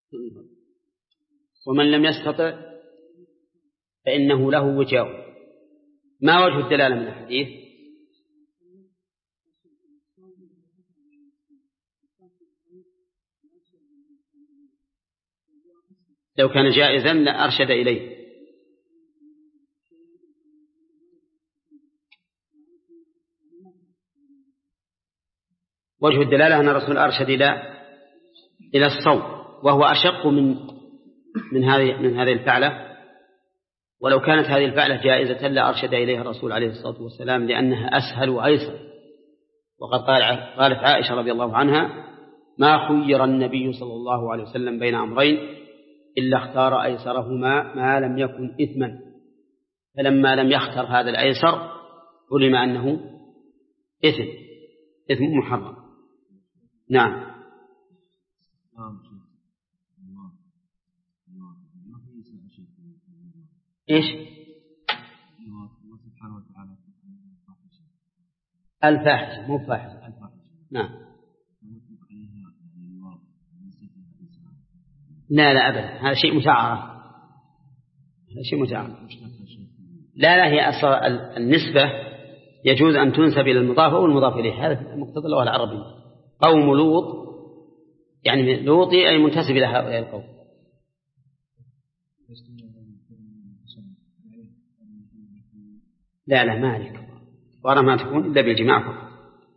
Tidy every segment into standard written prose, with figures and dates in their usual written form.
ومن لم يستطع فإنه له وجاء. ما وجه الدلالة من الحديث؟ لو كان جائزا لأرشد إليه. وجه الدلالة أن الرسول أرشد إلى الصوم، وهو أشق من هذه الفعلة. ولو كانت هذه الفعلة جائزة لأرشد إليها الرسول عليه الصلاة والسلام، لأنها أسهل وأيسر. وقد قالت عائشة رضي الله عنها: ما خير النبي صلى الله عليه وسلم بين أمرين إلا اختار أيسرهما ما لم يكن إثما. فلما لم يختر هذا الأيسر علم أنه إثم محرم. نعم. إيش؟ الفاحشة مو فاحشة. نعم. لا أبدا، هذا شيء مشعر. لا هي أصل النسبة يجوز أن تنسب إلى المضاف أو المضاف إليه، هذا مقتضى اللغة العربية. قوم لوط يعني لوطي أي منتسب إلى هؤلاء القوم. لا ما عليك، وأرى ما تكون إلا بالجماع فقط.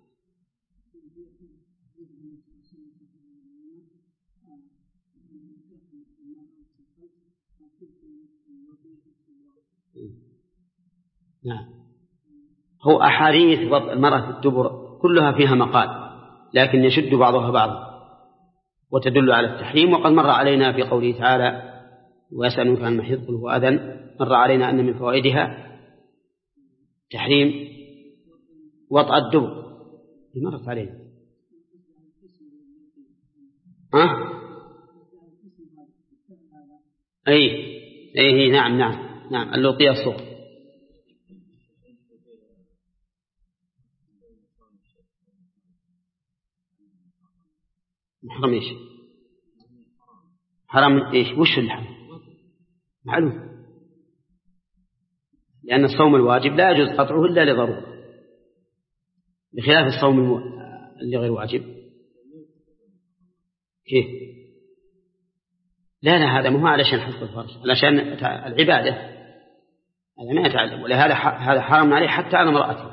نعم. هو أحاديث وضع المرأة في الدبر كلها فيها مقال، لكن يشد بعضها بعضا وتدل على التحريم. وقد مر علينا في قوله تعالى: ويسألونك عن المحيض قل هو أذى، مر علينا أن من فوائدها تحريم وطأ الدبر، مرت علينا. أي نعم اللوطية الصغرى. محرم إيش؟ حرام إيش؟ وش الحرام؟ معلوم، لأن الصوم الواجب لا يجوز قطعه إلا لضرورة، بخلاف الصوم اللي غير واجب. كيف؟ لا هذا مو علشان حفظ الفرج، علشان العبادة، هذا ما يتعلم. ولهذا هذا حرام عليه حتى على امرأته.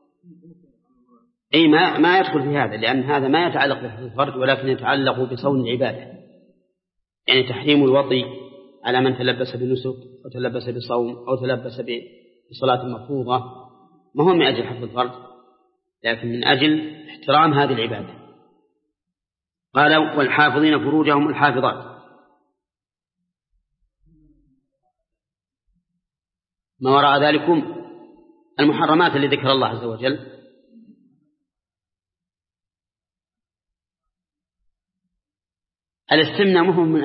أي ما يدخل في هذا، لأن هذا ما يتعلق بحفظ الفرج ولكن يتعلق بصون العبادة. يعني تحريم الوطي على من تلبس بنسك أو تلبس بصوم أو تلبس بصلاة مفروضة، ما هو من أجل حفظ الفرج لكن من أجل احترام هذه العبادة. قال: والحافظين فروجهم الحافظات. ما وراء ذلكم المحرمات اللي ذكر الله عز وجل. الاستمناء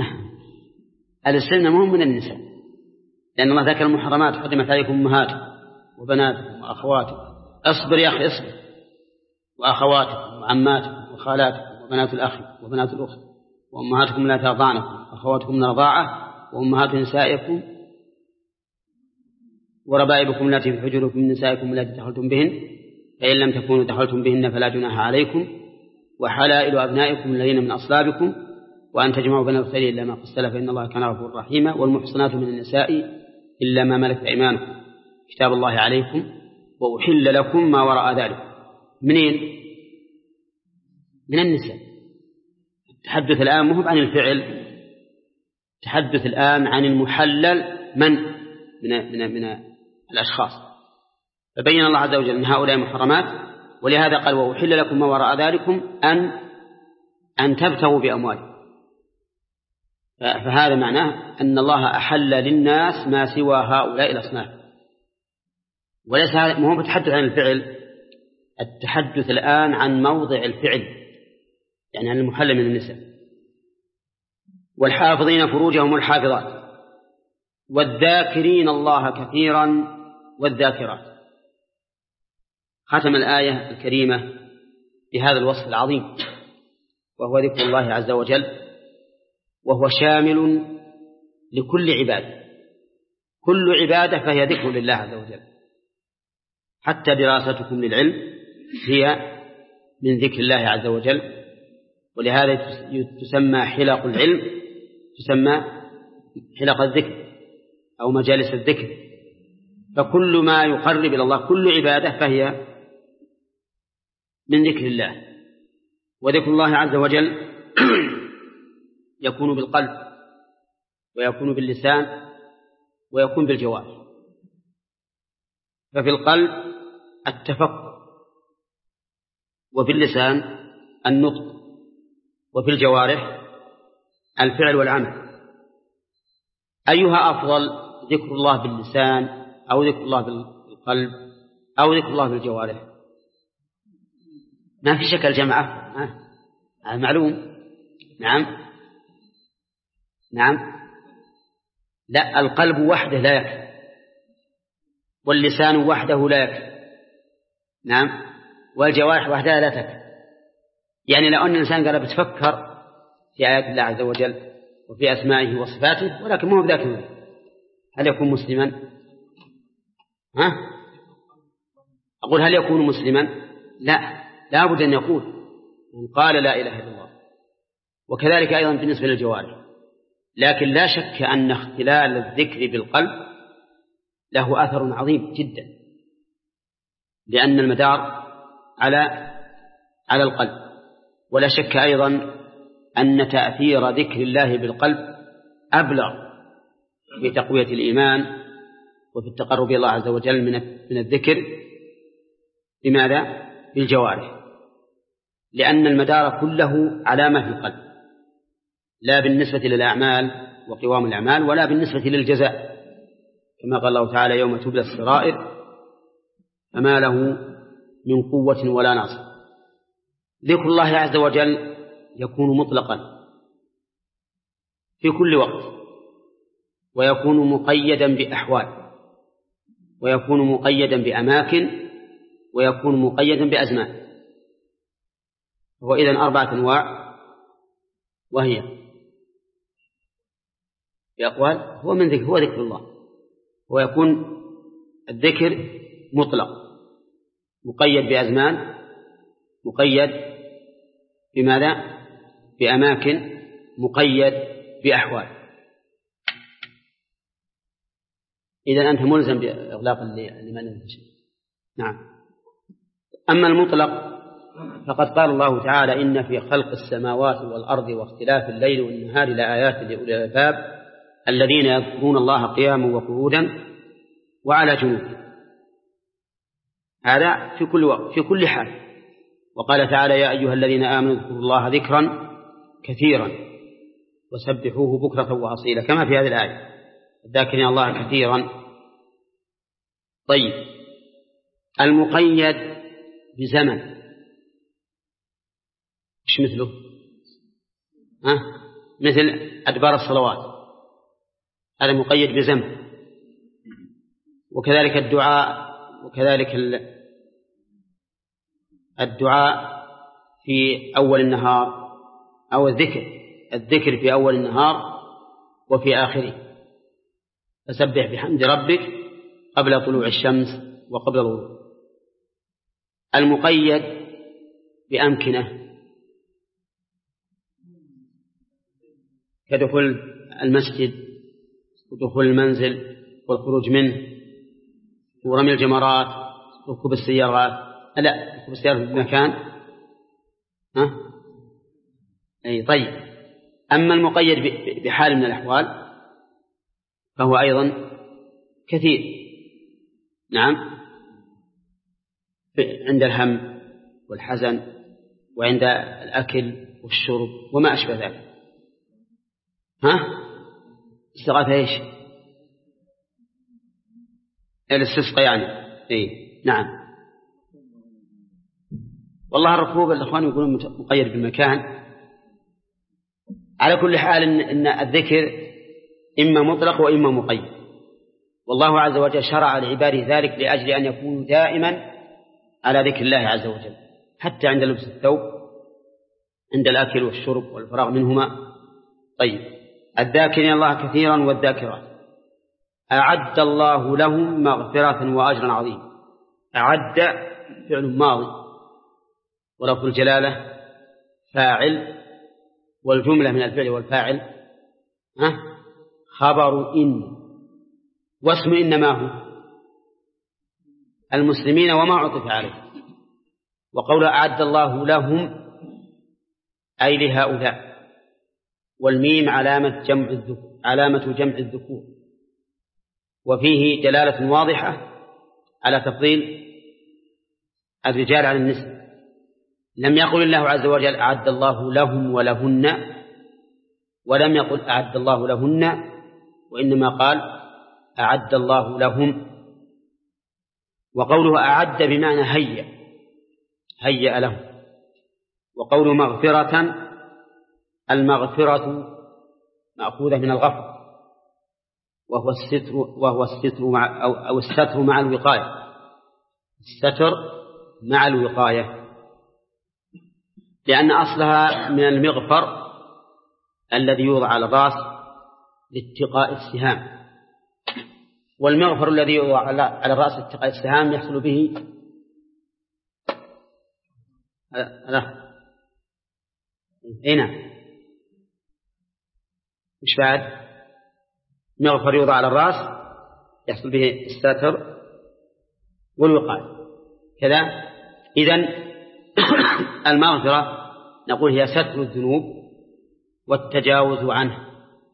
مهم من النساء، لأن الله ذكر المحرمات: حرمت عليكم أمهاتكم وبناتكم وأخواتكم. اصبر يا أخي اصبر. وأخواتكم وعماتكم وخالاتكم وبنات الأخ وبنات الأخت وأمهاتكم لا ترضعنكم وأخواتكم من الرضاعة وأمهات نسائكم وربائبكم التي في حجوركم من نسائكم التي دخلتم بهن، فإن لم تكونوا دخلتم بهن فلا جناح عليكم، وحلائل أبنائكم الذين من أصلابكم، وأن تجمعوا بين الخير إلا ما قد سلف فإن الله كان غفورا رحيما، والمحصنات من النساء إلا ما ملكت أيمانكم كتاب الله عليكم، وأحل لكم ما وراء ذلك. منين؟ من النساء. التحدث الآن مو عن الفعل، التحدث الآن عن المحلل من الأشخاص. فبين الله عز وجل أن هؤلاء محرمات، ولهذا قال: وأحل لكم ما وراء ذلكم أن تبتغوا بأموالكم. فهذا معناه أن الله أحل للناس ما سوى هؤلاء الأصناف. وليس هذا مو بتحدث عن الفعل، التحدث الآن عن موضع الفعل، يعني عن المحل من النساء. والحافظين فروجهم الحافظات، والذاكرين الله كثيرا والذاكرات. ختم الآية الكريمة بهذا الوصف العظيم، وهو ذكر الله عز وجل وهو شامل لكل عبادة. كل عبادة فهي ذكر لله عز وجل، حتى دراستكم للعلم هي من ذكر الله عز وجل، ولهذا تسمى حلق العلم، تسمى حلق الذكر أو مجالس الذكر. فكل ما يقرب إلى الله، كل عبادة فهي من ذكر الله. وذكر الله عز وجل يكون بالقلب، ويكون باللسان، ويكون بالجوارح. ففي القلب التفكر، وفي اللسان النطق، وفي الجوارح الفعل والعمل. أيها أفضل، ذكر الله باللسان أو ذكر الله بالقلب أو ذكر الله بالجوارح؟ ما في شك الجمع أفضل، معلوم. نعم لا، القلب وحده لا يكفي، واللسان وحده لا يكفي، نعم، والجوارح وحدها لا تكفي. يعني لو أن الإنسان قال بتفكر في آيات الله عز وجل وفي أسمائه وصفاته ولكن ما هو بذاك، هل يكون مسلما؟ أقول هل يكون مسلما؟ لا بد أن يقول من قال لا إله إلا الله. وكذلك أيضا بالنسبة للجوارح. لكن لا شك أن اختلال الذكر بالقلب له أثر عظيم جدا، لأن المدار على القلب. ولا شك أيضا أن تأثير ذكر الله بالقلب أبلغ في تقوية الإيمان وفي التقرب إلى الله عز وجل من الذكر. بماذا؟ بالجوارح، لأن المدار كله على ما في القلب، لا بالنسبة للأعمال وقوام الأعمال، ولا بالنسبة للجزاء، كما قال الله تعالى يوم تبلى السرائر فما له من قوة ولا ناصر. ذكر الله عز وجل يكون مطلقا في كل وقت، ويكون مقيدا بأحوال، ويكون مقيدا بأماكن، ويكون مقيدا بأزمان. وإذن 4 أنواع، وهي بأقوال هو ذكر الله. ويكون الذكر مطلق مقيد بأزمان، مقيد بماذا؟ بأماكن، مقيد بأحوال. إذن أنت ملزم بإغلاق لمن ينتشر. نعم. أما المطلق فقد قال الله تعالى إن في خلق السماوات والأرض واختلاف الليل والنهار لآيات لأولي الألباب الذين يذكرون الله قياما وقعودا وعلى جنوبهم. هذا في كل وقت، في كل حال. وقال تعالى يا أيها الذين آمنوا اذكروا الله ذكرا كثيرا وسبحوه بكرة وأصيلا، كما في هذه الآية الذاكرين الله كثيرا. طيب، المقيد بزمن إيش مثله؟ مثل أدبار الصلوات، هذا مقيد بزمن. وكذلك الدعاء في أول النهار، أو الذكر في أول النهار وفي آخره. فسبح بحمد ربك قبل طلوع الشمس وقبل الغروب. المقيد بأمكنة كدخول المسجد ودخول المنزل والخروج منه ورمي الجمرات وركوب السيارات. لا، ركوب السيارات في مكان. طيب. أما المقيد بحال من الأحوال فهو أيضا كثير. نعم، عند الهم والحزن، وعند الأكل والشرب وما أشبه ذلك. استغاثة إيش؟ الاستسقاء يعني. نعم. والله الركوب الأخوان يقولون مقيد بالمكان. على كل حال إن الذكر إما مطلق وإما مقيد، والله عز وجل شرع لعباده ذلك لأجل أن يكونوا دائما على ذكر الله عز وجل، حتى عند لبس الثوب، عند الأكل والشرب والفراغ منهما. طيب. الذاكرين الله كثيرا والذاكرات أعد الله لهم مغفرة وأجرا عظيما. أعد فعل ماضي ولفظ الجلالة فاعل، والجملة من الفعل والفاعل خبر إن، واسم إنما هو المسلمين وما عطف عليه. وقول أعد الله لهم أي لهؤلاء، والميم علامة جمع الذكور، وفيه دلالة واضحة على تفضيل الرجال على النساء. لم يقل الله عز وجل أعد الله لهم ولهن، ولم يقل أعد الله لهن، وإنما قال أعد الله لهم. وقوله أعد بمعنى هيأ لهم. وقوله مغفرة، المغفرة مأخوذة من الغفر، وهو الستر أو الستر مع الوقاية، الستر مع الوقاية، لأن أصلها من المغفر الذي يوضع على الرأس لاتقاء السهام، والمغفر الذي يوضع على الرأس لاتقاء السهام يحصل به هنا مش بعد مغفر يوضع على الرأس يحصل به الستر والوقاية كذا. إذن المغفرة نقول هي ستر الذنوب والتجاوز عنها،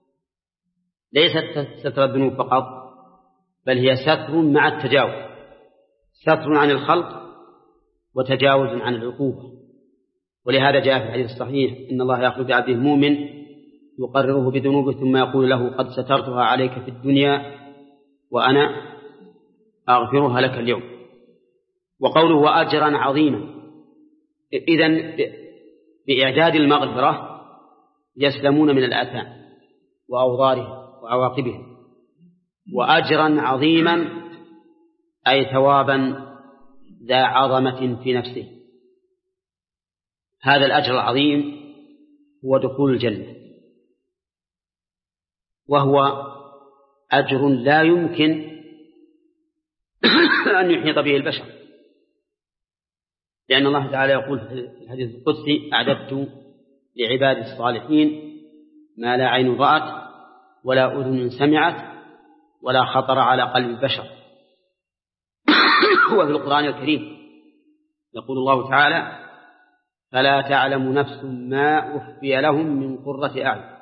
ليست ستر الذنوب فقط، بل هي ستر مع التجاوز، ستر عن الخلق وتجاوز عن العقوبة. ولهذا جاء في الحديث الصحيح إن الله يأخذ بعبده المؤمن يقرره بذنوبه ثم يقول له قد سترتها عليك في الدنيا وأنا أغفرها لك اليوم. وقوله وأجرا عظيما، إذن بإعداد المغفرة يسلمون من الآثام وأوضارها وعواقبها. وأجرا عظيما أي ثوابا ذا عظمة في نفسه. هذا الأجر العظيم هو دخول الجنة، وهو أجر لا يمكن أن يحيط به البشر، لأن الله تعالى يقول في الحديث القدسي أعددت لعباد الصالحين ما لا عين رأت ولا أذن سمعت ولا خطر على قلب البشر. وفي القرآن الكريم يقول الله تعالى فلا تعلم نفس ما أخفي لهم من قرة أعين،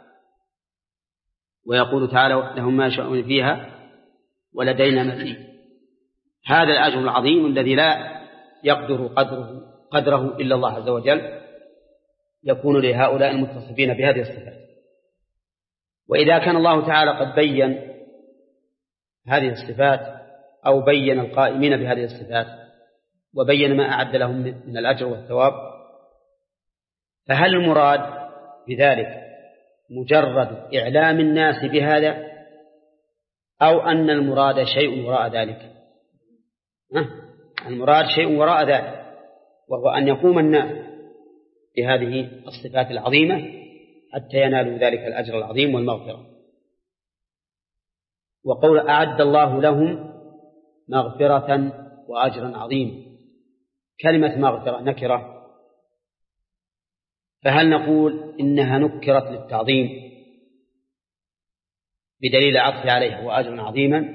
ويقول تعالى لهم ما يشاءون فيها ولدينا مزيد. هذا الأجر العظيم الذي لا يقدر قدره إلا الله عز وجل يكون لهؤلاء المتصفين بهذه الصفات. وإذا كان الله تعالى قد بين هذه الصفات أو بين القائمين بهذه الصفات وبين ما أعد لهم من الأجر والثواب، فهل المراد بذلك مجرد إعلام الناس بهذا أو أن المراد شيء وراء ذلك؟ المراد شيء وراء ذلك، وهو أن يقوم الناس بهذه الصفات العظيمة حتى ينالوا ذلك الأجر العظيم والمغفرة. وقول أعد الله لهم مغفرة وأجرا عظيما، كلمة مغفرة نكرة، فهل نقول إنها نكرت للتعظيم بدليل عطف عليها وأجرا عظيما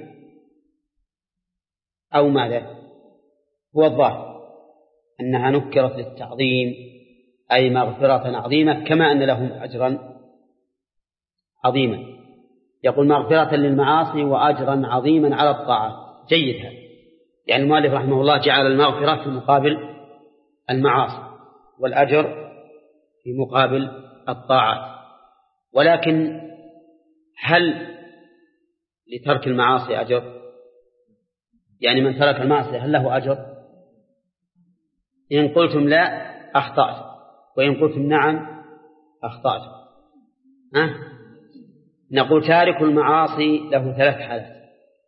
أو ماذا؟ هو الظاهر أنها نكرت للتعظيم أي مغفرة عظيمة، كما أن لهم أجرا عظيما. يقول مغفرة للمعاصي وأجرا عظيما على الطاعات. جيد هذا، يعني المؤلف رحمه الله جعل المغفرة في مقابل المعاصي والأجر في مقابل الطاعات. ولكن هل لترك المعاصي أجر؟ يعني من ترك المعصية هل له أجر؟ إن قلتم لا أخطأت، وإن قلتم نعم أخطأت. نقول تارك المعاصي له ثلاث حالات: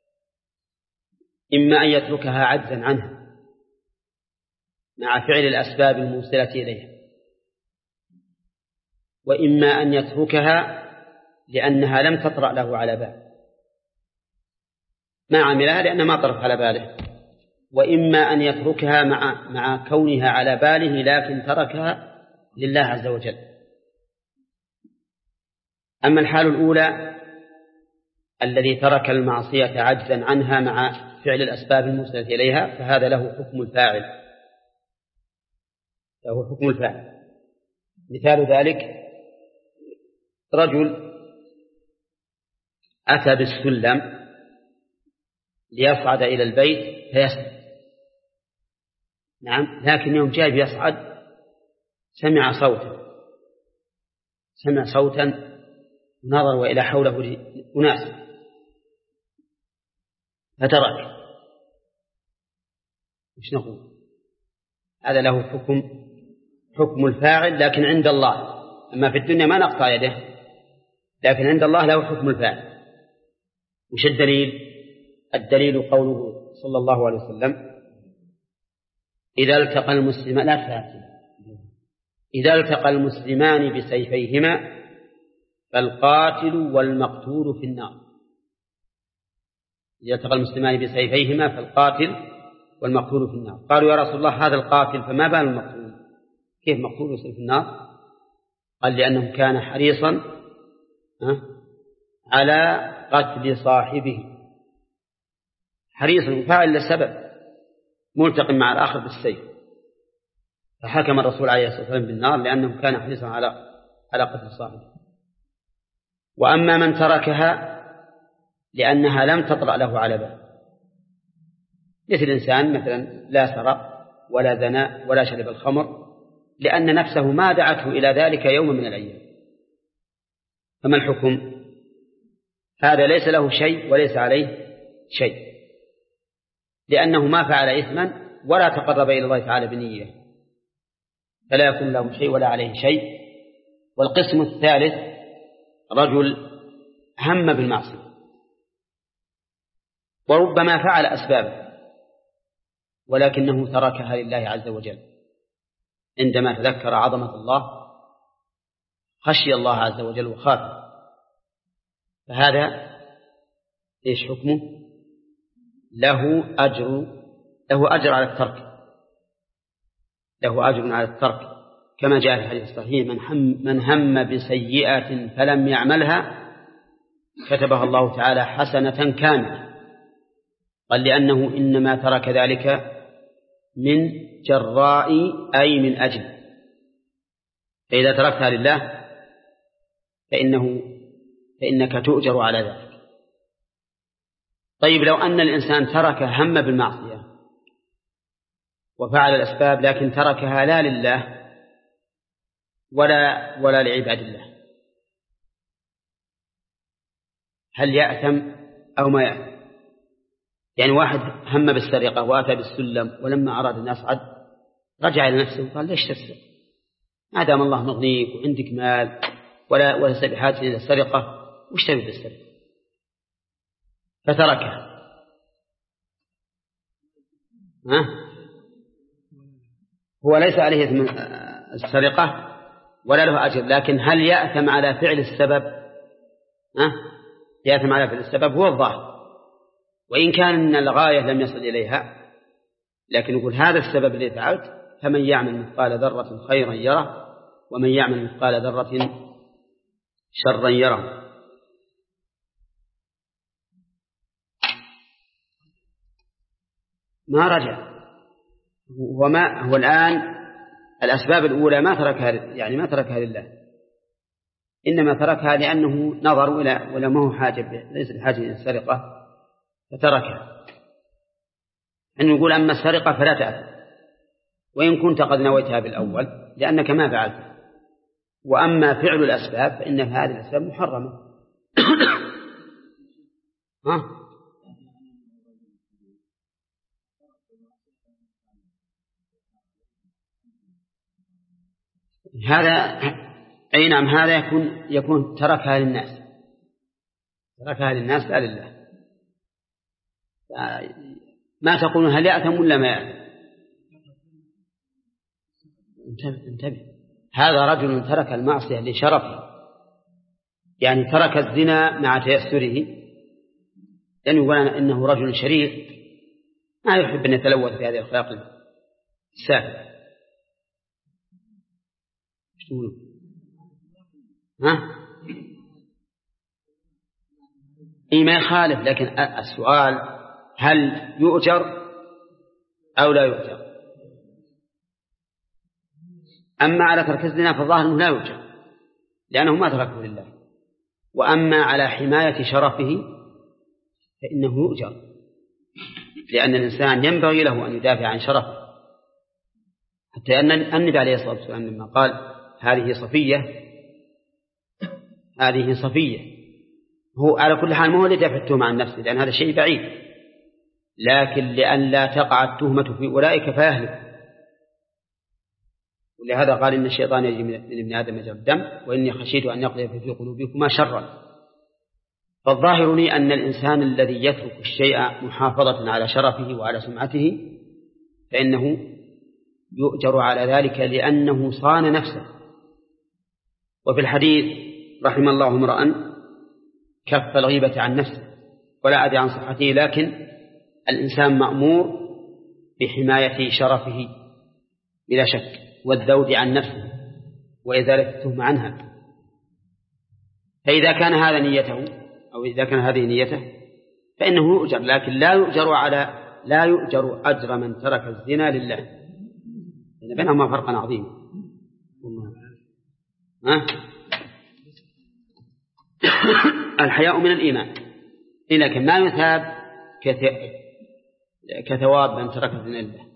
إما أن يتركها عجزا عنها مع فعل الأسباب الموصلة إليها، وإما أن يتركها لأنها لم تطرأ له على بال، ما عملها لأنها ما طرت على باله، وإما أن يتركها مع كونها على باله لكن تركها لله عز وجل. أما الحال الأولى الذي ترك المعصية عجزا عنها مع فعل الأسباب الموصلة إليها فهذا له حكم الفاعل، له حكم الفاعل. مثال ذلك رجل أتى بالسلم ليصعد إلى البيت فيسجد، نعم، لكن يوم جاء يصعد سمع صوتا نظر وإلى حوله أناس فترك. مش نقول هذا له حكم الفاعل لكن عند الله، أما في الدنيا ما نقطع يده، لكن عند الله له حكم الفاعل. وش الدليل قوله صلى الله عليه وسلم إذا التقى المسلمان بسيفيهما فالقاتل والمقتول في النار. إذا التقى المسلمان بسيفيهما فالقاتل والمقتول في النار. قالوا يا رسول الله هذا القاتل فما بال المقتول؟ كيف مقتول يصير في النار؟ قال لأنه كان حريصا على قتل صاحبه، حريصا فاعل لسبب ملتقم مع الآخر بالسيف، فحكم الرسول عليه الصلاة والسلام بالنار لأنه كان حريصا على قتل صاحبه. وأما من تركها لأنها لم تطرأ له على بال، مثل إنسان مثلا لا سرق ولا زنى ولا شرب الخمر لأن نفسه ما دعته إلى ذلك يوم من الأيام، فما الحكم؟ هذا ليس له شيء وليس عليه شيء، لأنه ما فعل إثما ولا تقرب إلى الله تعالى بنية، فلا يكون له شيء ولا عليه شيء. والقسم الثالث رجل هم بالمعصية وربما فعل أسبابه ولكنه تركها لله عز وجل، عندما تذكر عظمة الله خشي الله عز وجل وخاف، فهذا إيش حكمه؟ له أجر على الترك، له أجر على الترك، كما جاء في الحديث الصحيح من هم بسيئة فلم يعملها كتبها الله تعالى حسنة كاملة. قال لأنه إنما ترك ذلك من جراء أي من أجل، فإذا تركتها لله فإنك تؤجر على ذلك. طيب لو أن الإنسان ترك هم بالمعصية وفعل الأسباب لكن تركها لا لله ولا لعباد الله، هل يأثم أو ما يأثم؟ يعني واحد هم بالسرقة وأتى بالسلم ولما أراد أن يصعد رجع إلى نفسه وقال ليش تسرق؟ ما دام الله مغنيك وعندك مال ولا بحاجة إلى السرقة، وش تبي بالسرقة؟ فتركها. هو ليس عليه إثم السرقة ولا له أجر، لكن هل يأثم على فعل السبب؟ يأثم على فعل السبب هو الظاهر، وإن كان الغاية لم يصل إليها، لكن نقول هذا السبب الذي فعلت، فمن يعمل مثقال ذرة خيرا يره ومن يعمل مثقال ذرة شرا يره. ما رجع هو الآن الأسباب الأولى ما تركها لله، إنما تركها لأنه نظر ولا ما هو حاجة، ليس بحاجة إلى السرقة فتركها. أن نقول أما السرقة فلا تأثم وإن كنت قد نويتها بالأول لأنك ما فعلت، وأما فعل الأسباب فإن هذه الأسباب محرمة. هذا أي نعم، هذا يكون تركها للناس لا لله. ما تقولون هل يأثم ولا ما يأثم؟ انتبه، هذا رجل ترك المعصية لشرفه يعني ترك الزنا مع تيسره، لأنه يقول إنه رجل شريف ما يحب أن يتلوث بهذه الأخلاق السافلة. ما يخالف، لكن السؤال هل يؤجر أو لا يؤجر؟ أما على ترك الزنا فالظاهر أنه لا يؤجر لأنه ما تركه لله، وأما على حماية شرفه فإنه يؤجر، لأن الإنسان ينبغي له أن يدافع عن شرفه، حتى أن النبي عليه الصلاة والسلام لما قال هذه صفية هو على كل حال ما هو لدافع التهمة عن نفسه، لأن هذا شيء بعيد، لكن لأن لا تقع التهمة في أولئك فيهلك. ولهذا قال إن الشيطان يجري من ابن آدم مجرى الدم وإني خشيت أن يقذف في قلوبكما شرا. فالظاهر لي أن الإنسان الذي يترك الشيء محافظة على شرفه وعلى سمعته فإنه يؤجر على ذلك لأنه صان نفسه. وفي الحديث رحم الله امرأ كف الغيبة عن نفسه ولا أدري عن صحته، لكن الإنسان مأمور بحماية شرفه بلا شك، والذود عن نفسه وإزالة التهمة عنها. فإذا كان هذا نيته أو إذا كان هذه نيته فإنه يؤجر، لكن لا يؤجر أجر من ترك الزنا لله، لأن بينهما فرق عظيم. الحياء من الإيمان، لكن ما يثاب كثواب من ترك الزنا لله.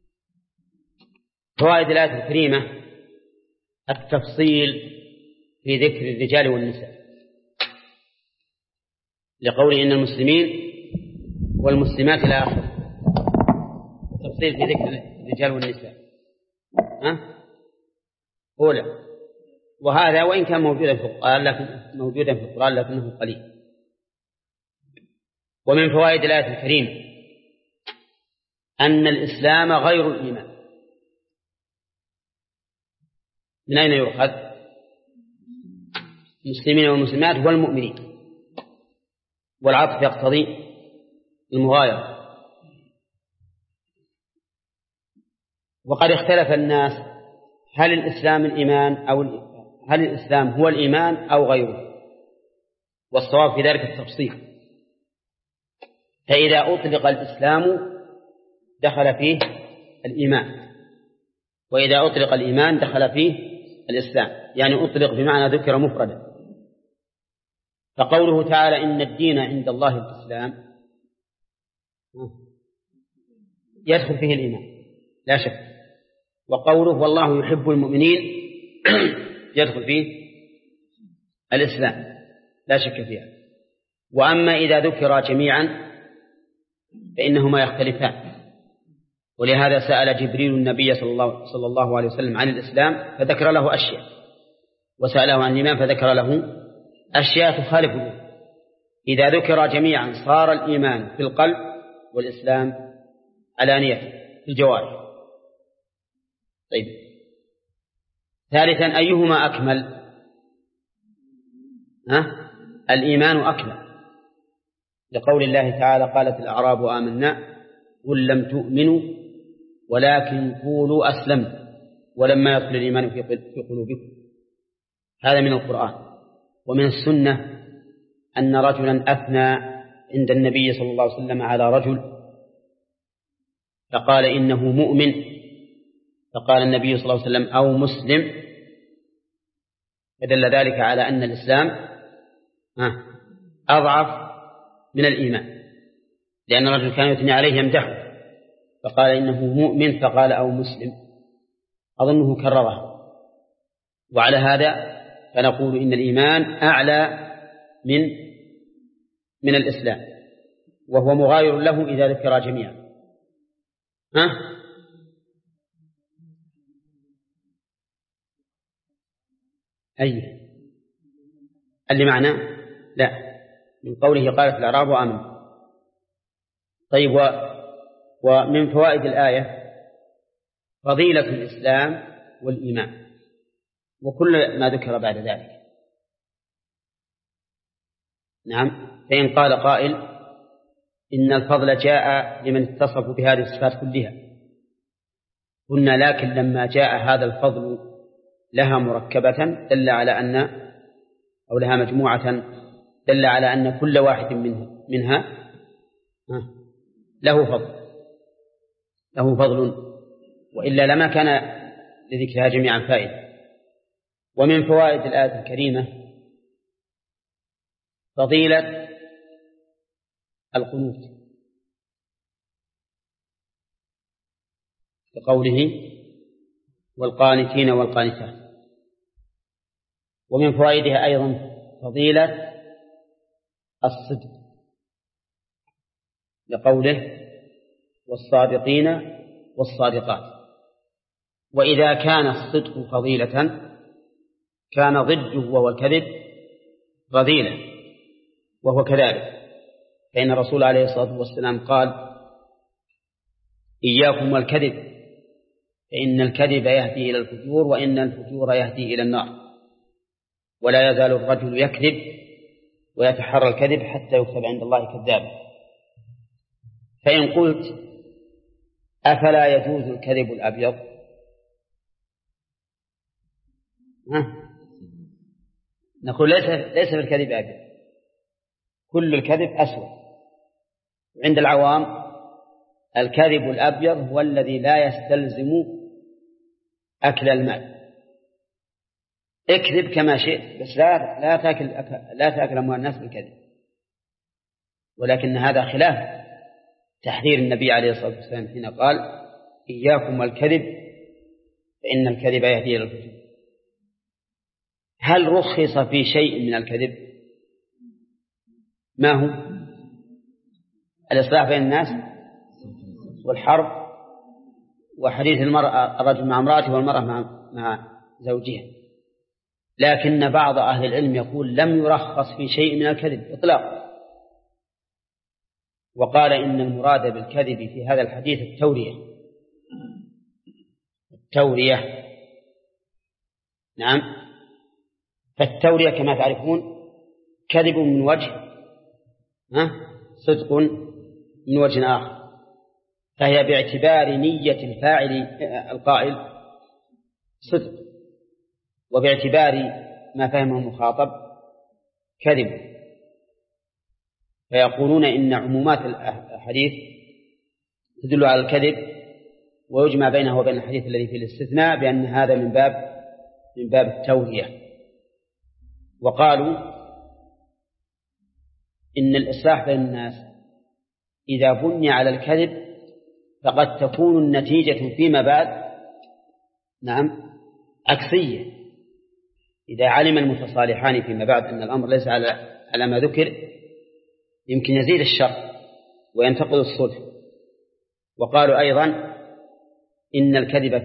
فوائد الآية الكريمة: التفصيل في ذكر الرجال والنساء، لقوله إن المسلمين والمسلمات إلى آخره، التفصيل في ذكر الرجال والنساء أولى، وهذا وإن كان موجودا في القرآن لكنه قليل. ومن فوائد الآية الكريمة أن الإسلام غير الإيمان. من أين يؤخذ؟ المسلمين والمسلمات والمؤمنين، والعطف يقتضي المغايرة. وقد اختلف الناس هل الإسلام الإيمان أو هل الإسلام هو الإيمان أو غيره، والصواب في ذلك التفصيل. فإذا أطلق الإسلام دخل فيه الإيمان، وإذا أطلق الإيمان دخل فيه الإسلام، يعني أطلق بمعنى ذكر مفردا. فقوله تعالى إن الدين عند الله الإسلام يدخل فيه الإيمان لا شك، وقوله والله يحب المؤمنين يدخل فيه الإسلام لا شك فيها. وأما إذا ذكر جميعا فإنهما يختلفان، ولهذا سأل جبريل النبي صلى الله عليه وسلم عن الإسلام فذكر له أشياء، وسأله عن الإيمان فذكر له أشياء تخالفه. إذا ذكر جميعا صار الإيمان في القلب والإسلام علانية في الجوارح. طيب، ثالثا أيهما أكمل؟ الإيمان أكمل، لقول الله تعالى قالت الأعراب آمنا قل لم تؤمنوا ولكن قولوا أسلمنا ولما يدخل الإيمان في قلوبكم. هذا من القرآن. ومن السنة أن رجلا أثنى عند النبي صلى الله عليه وسلم على رجل فقال إنه مؤمن، فقال النبي صلى الله عليه وسلم أو مسلم، فدل ذلك على أن الإسلام أضعف من الإيمان، لأن الرجل كان يثني عليه يمدحه فقال إنه مؤمن فقال أو مسلم، أظنه كررها. وعلى هذا فنقول إن الإيمان أعلى من الإسلام، وهو مغاير له إذا ذكر جميعا. أي اللي معناه لا، من قوله قالت الأعراب آمنوا. طيب، ومن فوائد الآية فضيلة الإسلام والإيمان وكل ما ذكر بعد ذلك. نعم. فإن قال قائل إن الفضل جاء لمن اتصف بهذه الصفات كلها، قلنا لكن لما جاء هذا الفضل لها مركبة دل على أن، أو لها مجموعة دل على أن كل واحد منها له فضل، وإلا لما كان لذكرها جميعا فائدة. ومن فوائد الآية الكريمة فضيلة القنوت بقوله والقانتين والقانتات. ومن فوائدها أيضا فضيلة الصدق لقوله والصادقين والصادقات. وإذا كان الصدق فضيلة كان ضده وهو الكذب رذيلة، وهو كذلك، فإن الرسول عليه الصلاة والسلام قال إياكم والكذب فإن الكذب يهدي إلى الفجور وإن الفجور يهدي إلى النار، ولا يزال الرجل يكذب ويتحرى الكذب حتى يكتب عند الله كذابا. فإن قلت أفلا يجوز الكذب الأبيض؟ نقول ليس في الكذب أبيض، كل الكذب أسود. عند العوام الكذب الأبيض هو الذي لا يستلزم أكل المال. اكذب كما شئت بس لا تأكل أموال الناس بالكذب، ولكن هذا خلاف تحذير النبي عليه الصلاة والسلام حين قال إياكم والكذب فإن الكذب يهدي إلى الفجور. هل رخص في شيء من الكذب؟ ما هو؟ الإصلاح بين الناس والحرب وحديث المرأة الرجل مع امرأته والمرأة مع زوجها. لكن بعض أهل العلم يقول لم يرخص في شيء من الكذب إطلاقا، وقال إن المراد بالكذب في هذا الحديث التورية. نعم. فالتورية كما تعرفون كذب من وجه، صدق من وجه آخر، فهي باعتبار نية الفاعل القائل صدق، وباعتبار ما فهمه المخاطب كذب. فيقولون إن عمومات الحديث تدل على الكذب، ويجمع بينه وبين الحديث الذي فيه الاستثناء بأن هذا من باب التورية. وقالوا إن الإصلاح بين الناس إذا بني على الكذب فقد تكون النتيجة فيما بعد عكسية. إذا علم المتصالحان فيما بعد أن الأمر ليس على ما ذكر يمكن يزيد الشر وينتقض الصلح. وقالوا أيضا إن الكذب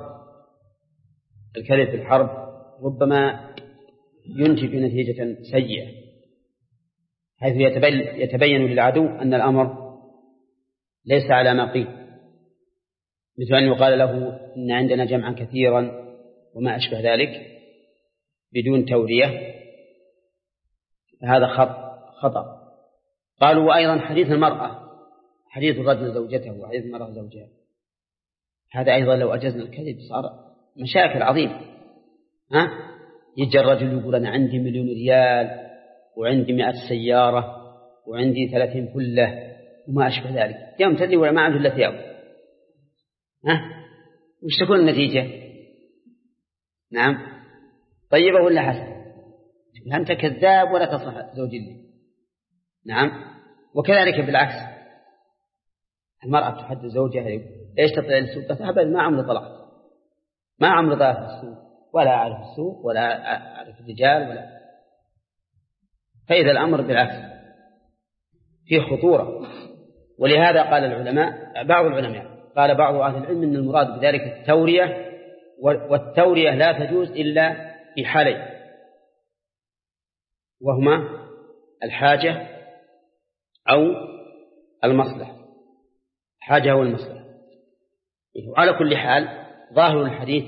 في الحرب ربما ينتج نتيجة سيئة، حيث يتبين للعدو أن الأمر ليس على ما قيل، مثل أن يقال له إن عندنا جمعا كثيرا وما أشبه ذلك بدون تورية، هذا خطأ. قالوا وأيضا حديث المرأة، حديث الرجل زوجته وحديث المرأة زوجها، هذا أيضا لو أجزنا الكذب صار مشاكل عظيمة. يجي الرجل يقول أنا عندي 1,000,000 ريال وعندي 100 سيارة وعندي 30 فلة وما أشبه ذلك، يوم تدري ولا ما عنده إلا ثياب. وش تكون النتيجة؟ نعم طيبة ولا حسنة؟ أنت كذاب ولا تصلح زوج لي. نعم. وكذلك بالعكس، المرأة تحدث زوجها ليش تطلع السوق؟ أبدا ما عمري طلعت، ما عمري ضاف السوق ولا أعرف السوق ولا أعرف الرجال ولا. فإذا الأمر بالعكس فيه خطورة. ولهذا قال بعض العلماء قال بعض أهل العلم أن المراد بذلك التورية، والتورية لا تجوز إلا في حالين، وهما الحاجة أو المصلحة. الحاجة أو المصلحة. على كل حال ظاهر الحديث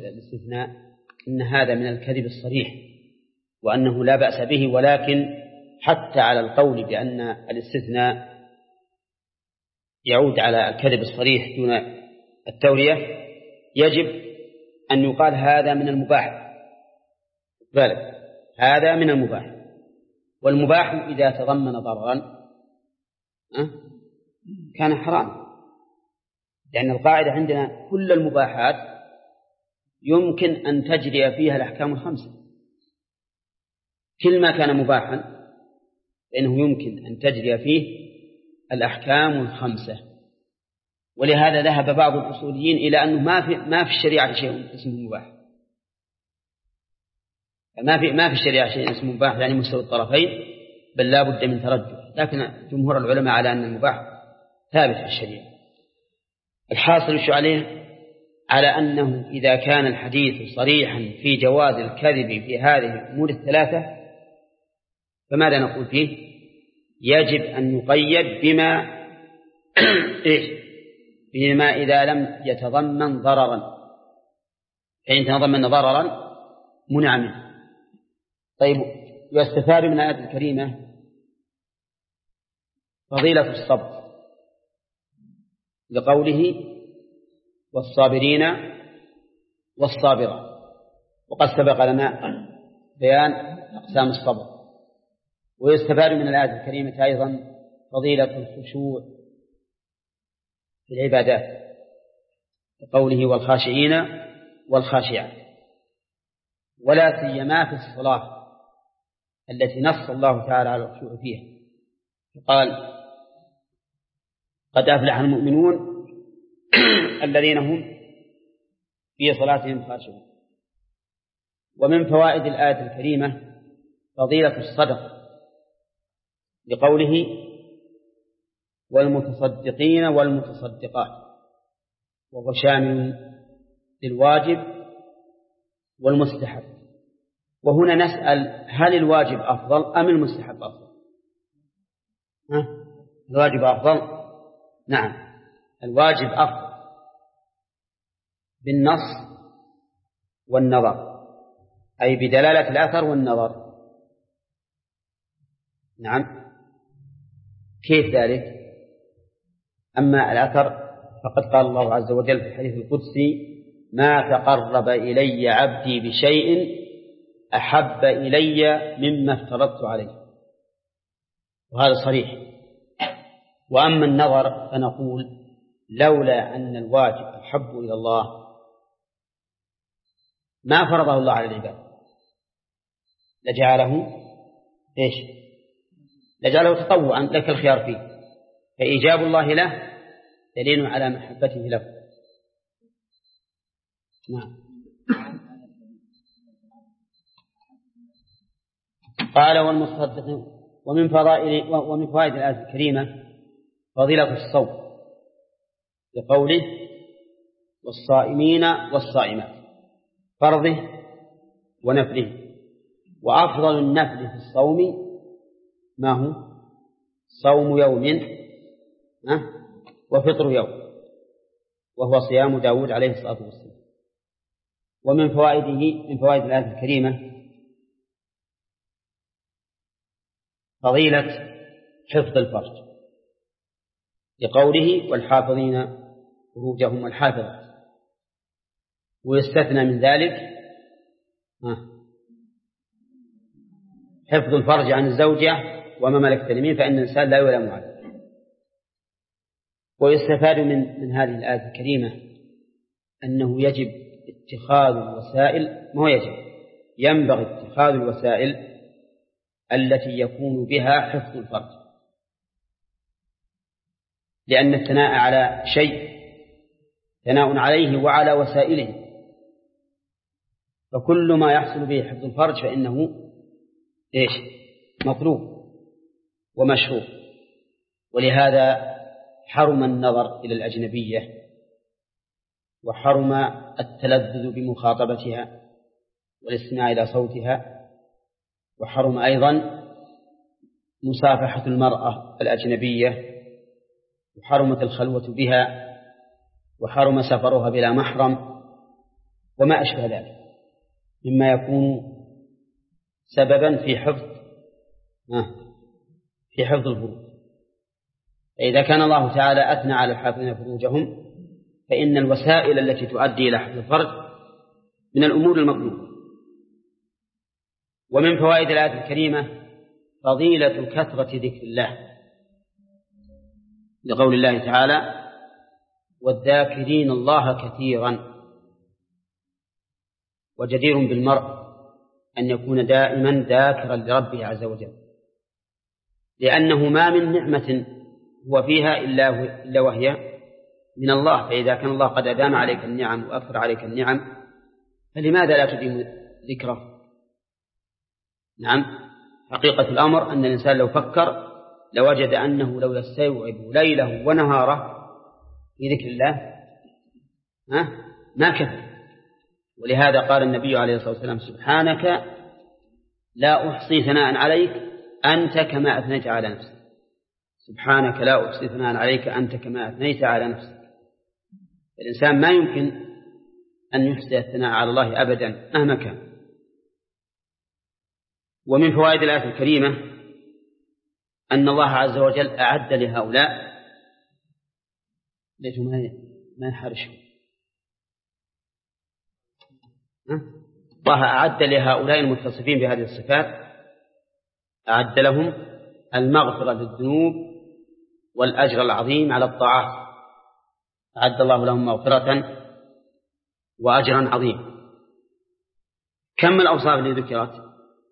الاستثناء إن هذا من الكذب الصريح وأنه لا بأس به، ولكن حتى على القول بأن الاستثناء يعود على الكذب الصريح دون التورية يجب أن يقال هذا من المباح، ذلك هذا من المباح. والمباح إذا تضمن ضررا كان حرام، لأن القاعدة عندنا كل المباحات يمكن أن تجري فيها الأحكام الخمسة. كل ما كان مباحا فإنه يمكن أن تجري فيه الأحكام الخمسة. ولهذا ذهب بعض الأصوليين إلى أنه ما في الشريعة شيء اسمه مباح، ما في الشريعة شيء اسمه مباح يعني مستوى الطرفين، بل لا بد من ترجح. لكن جمهور العلماء على أن المباح ثابت في الشريعة. الحاصل شو عليه؟ على أنه إذا كان الحديث صريحا في جواز الكذب في هذه الأمور الثلاثة فماذا نقول فيه؟ يجب أن يقيد بما إذا لم يتضمن ضررا، فإن تضمن ضررا منع منه. طيب، يستفاد من الآية الكريمة فضيلة الصبر لقوله والصابرين والصابرات، وقد سبق لنا بيان أقسام الصبر. ويستفاد من الآية الكريمة أيضا فضيلة الخشوع في العبادات لقوله والخاشعين والخاشعات، ولا سيما في الصلاة التي نص الله تعالى على الخشوع فيها، قال قد أفلح المؤمنون الذين هم في صلاتهم خاشعون. ومن فوائد الآية الكريمة فضيلة الصدقة لقوله والمتصدقين والمتصدقات، وهو شامل للواجب والمستحب. وهنا نسأل هل الواجب أفضل أم المستحب أفضل؟ الواجب أفضل؟ نعم، الواجب أفضل بالنص والنظر، أي بدلالة الأثر والنظر. نعم، كيف ذلك؟ أما الأثر فقد قال الله عز وجل في الحديث القدسي ما تقرب إلي عبدي بشيء أحب إلي مما افترضت عليه، وهذا صريح. وأما النظر فنقول لولا أن الواجب أحب إلى الله ما فرضه الله على العباد لجعله لجعله تطوعا لك الخيار فيه، فإيجاب الله له دليل على محبته له. نعم. قال والمصدقين. ومن فوائد الآية الكريمة فضيلة الصوم لقوله والصائمين والصائمات، فرضه ونفله. وأفضل النفل في الصوم ما هو؟ صوم يوم وفطر يوم، وهو صيام داود عليه الصلاة والسلام. ومن فوائد الآية الكريمة فضيلة حفظ الفرج لقوله والحافظين فروجهم والحافظات. ويستثنى من ذلك حفظ الفرج عن الزوجة وما ملكت اليمين، فإن الإنسان لا يلام عليه. ويستفاد من هذه الآية الكريمة أنه يجب اتخاذ الوسائل، ما هو ينبغي اتخاذ الوسائل التي يكون بها حفظ الفرج، لأن الثناء على شيء ثناء عليه وعلى وسائله، فكل ما يحصل به حفظ الفرج فإنه مطلوب ومشروع. ولهذا حرم النظر إلى الأجنبية، وحرم التلذذ بمخاطبتها والاستماع إلى صوتها، وحرم أيضا مصافحة المرأة الأجنبية، وحرمت الخلوة بها، وحرم سفرها بلا محرم، وما أشبه ذلك مما يكون سببا في حفظ في حفظ الفروج. فإذا كان الله تعالى أثنى على الحافظين فروجهم فإن الوسائل التي تؤدي إلى حفظ الفرج من الأمور المطلوبة. ومن فوائد الآية الكريمة فضيلة كثرة ذكر الله، لقول الله تعالى والذاكرين الله كثيرا. وجدير بالمرء أن يكون دائما ذاكرا لربه عز وجل، لأنه ما من نعمة هو فيها إلا وهي من الله. فإذا كان الله قد أدام عليك النعم وأكثر عليك النعم فلماذا لا تديم ذكره؟ نعم، حقيقة الأمر أن الإنسان لو فكر لوجد أنه لو يستوعب ليله ونهاره في ذكر الله ما كفى. ولهذا قال النبي عليه الصلاة والسلام سبحانك لا أحصي ثناء عليك أنت كما أثنيت على نفسك. سبحانك لا أحصي ثناء عليك أنت كما أثنيت على نفسك. الإنسان ما يمكن أن يحصي الثناء على الله أبدا مهما كان. ومن فوائد الآية الكريمة أن الله عز وجل أعد لهؤلاء ليتوا ما يحرشوا الله أعد لهؤلاء المتصفين بهذه الصفات، أعد لهم المغفرة للذنوب والأجر العظيم على الطاعات. أعد الله لهم مغفرة وأجرا عظيما. كم الأوصاف اللي ذكرت؟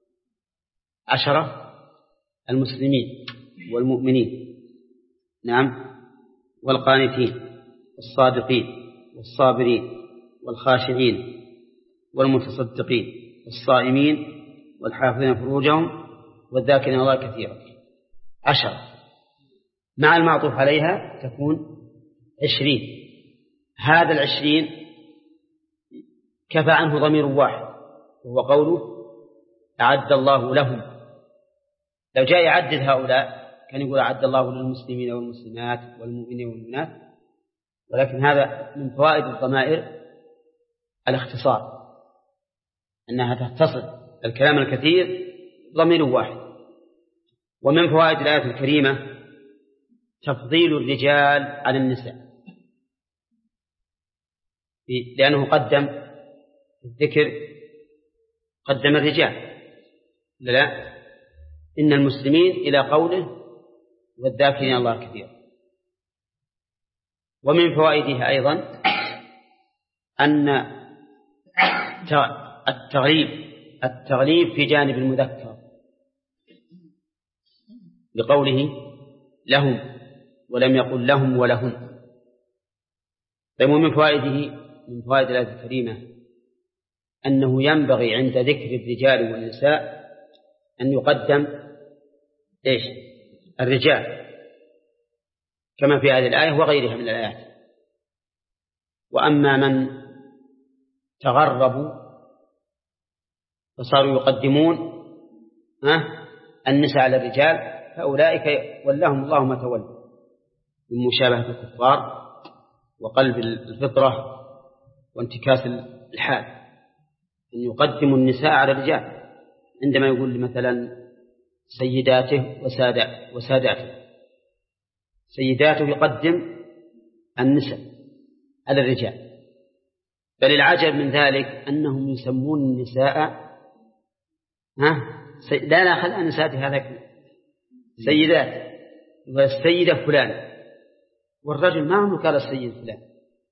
10: المسلمين والمؤمنين، نعم، والقانتين والصادقين والصابرين والخاشعين والمتصدقين والصائمين والحافظين فروجهم والذاكرين الله كثيرا. 10 مع المعطوف عليها تكون 20. هذا 20 كفى عنه ضمير واحد وهو قوله أعد الله لهم. لو جاء يعدد هؤلاء كان يقول أعد الله للمسلمين والمسلمات والمؤمنين والمؤمنات، ولكن هذا من فوائد الضمائر الاختصار، أنها تختصر الكلام الكثير ضمير واحد. ومن فوائد الآية الكريمة تفضيل الرجال على النساء، لأنه قدم الذكر قدم الرجال، لا إن المسلمين إلى قوله والذاكرين الله كثيرا. ومن فوائدها أيضا أن التغليب في جانب المذكر بقوله لهم ولم يقل لهم ولهن. طيب، ومن فوائده من فوائد الآية الكريمة أنه ينبغي عند ذكر الرجال والنساء أن يقدم الرجال كما في هذه الآية وغيرها من الآيات. وأما من تغربوا فصاروا يقدمون النساء على الرجال فأولئك ولهم الله ما تولوا من مشابهة الكفار وقلب الفطرة وانتكاس الحال، أن يقدم النساء على الرجال عندما يقول مثلا سيداته وساداته. سيداته يقدم النساء على الرجال، بل العجب من ذلك أنهم يسمون النساء لا خلق النساء هذا سيدات والسيدة فلان، والرجل ما عمره قال السيد فلان.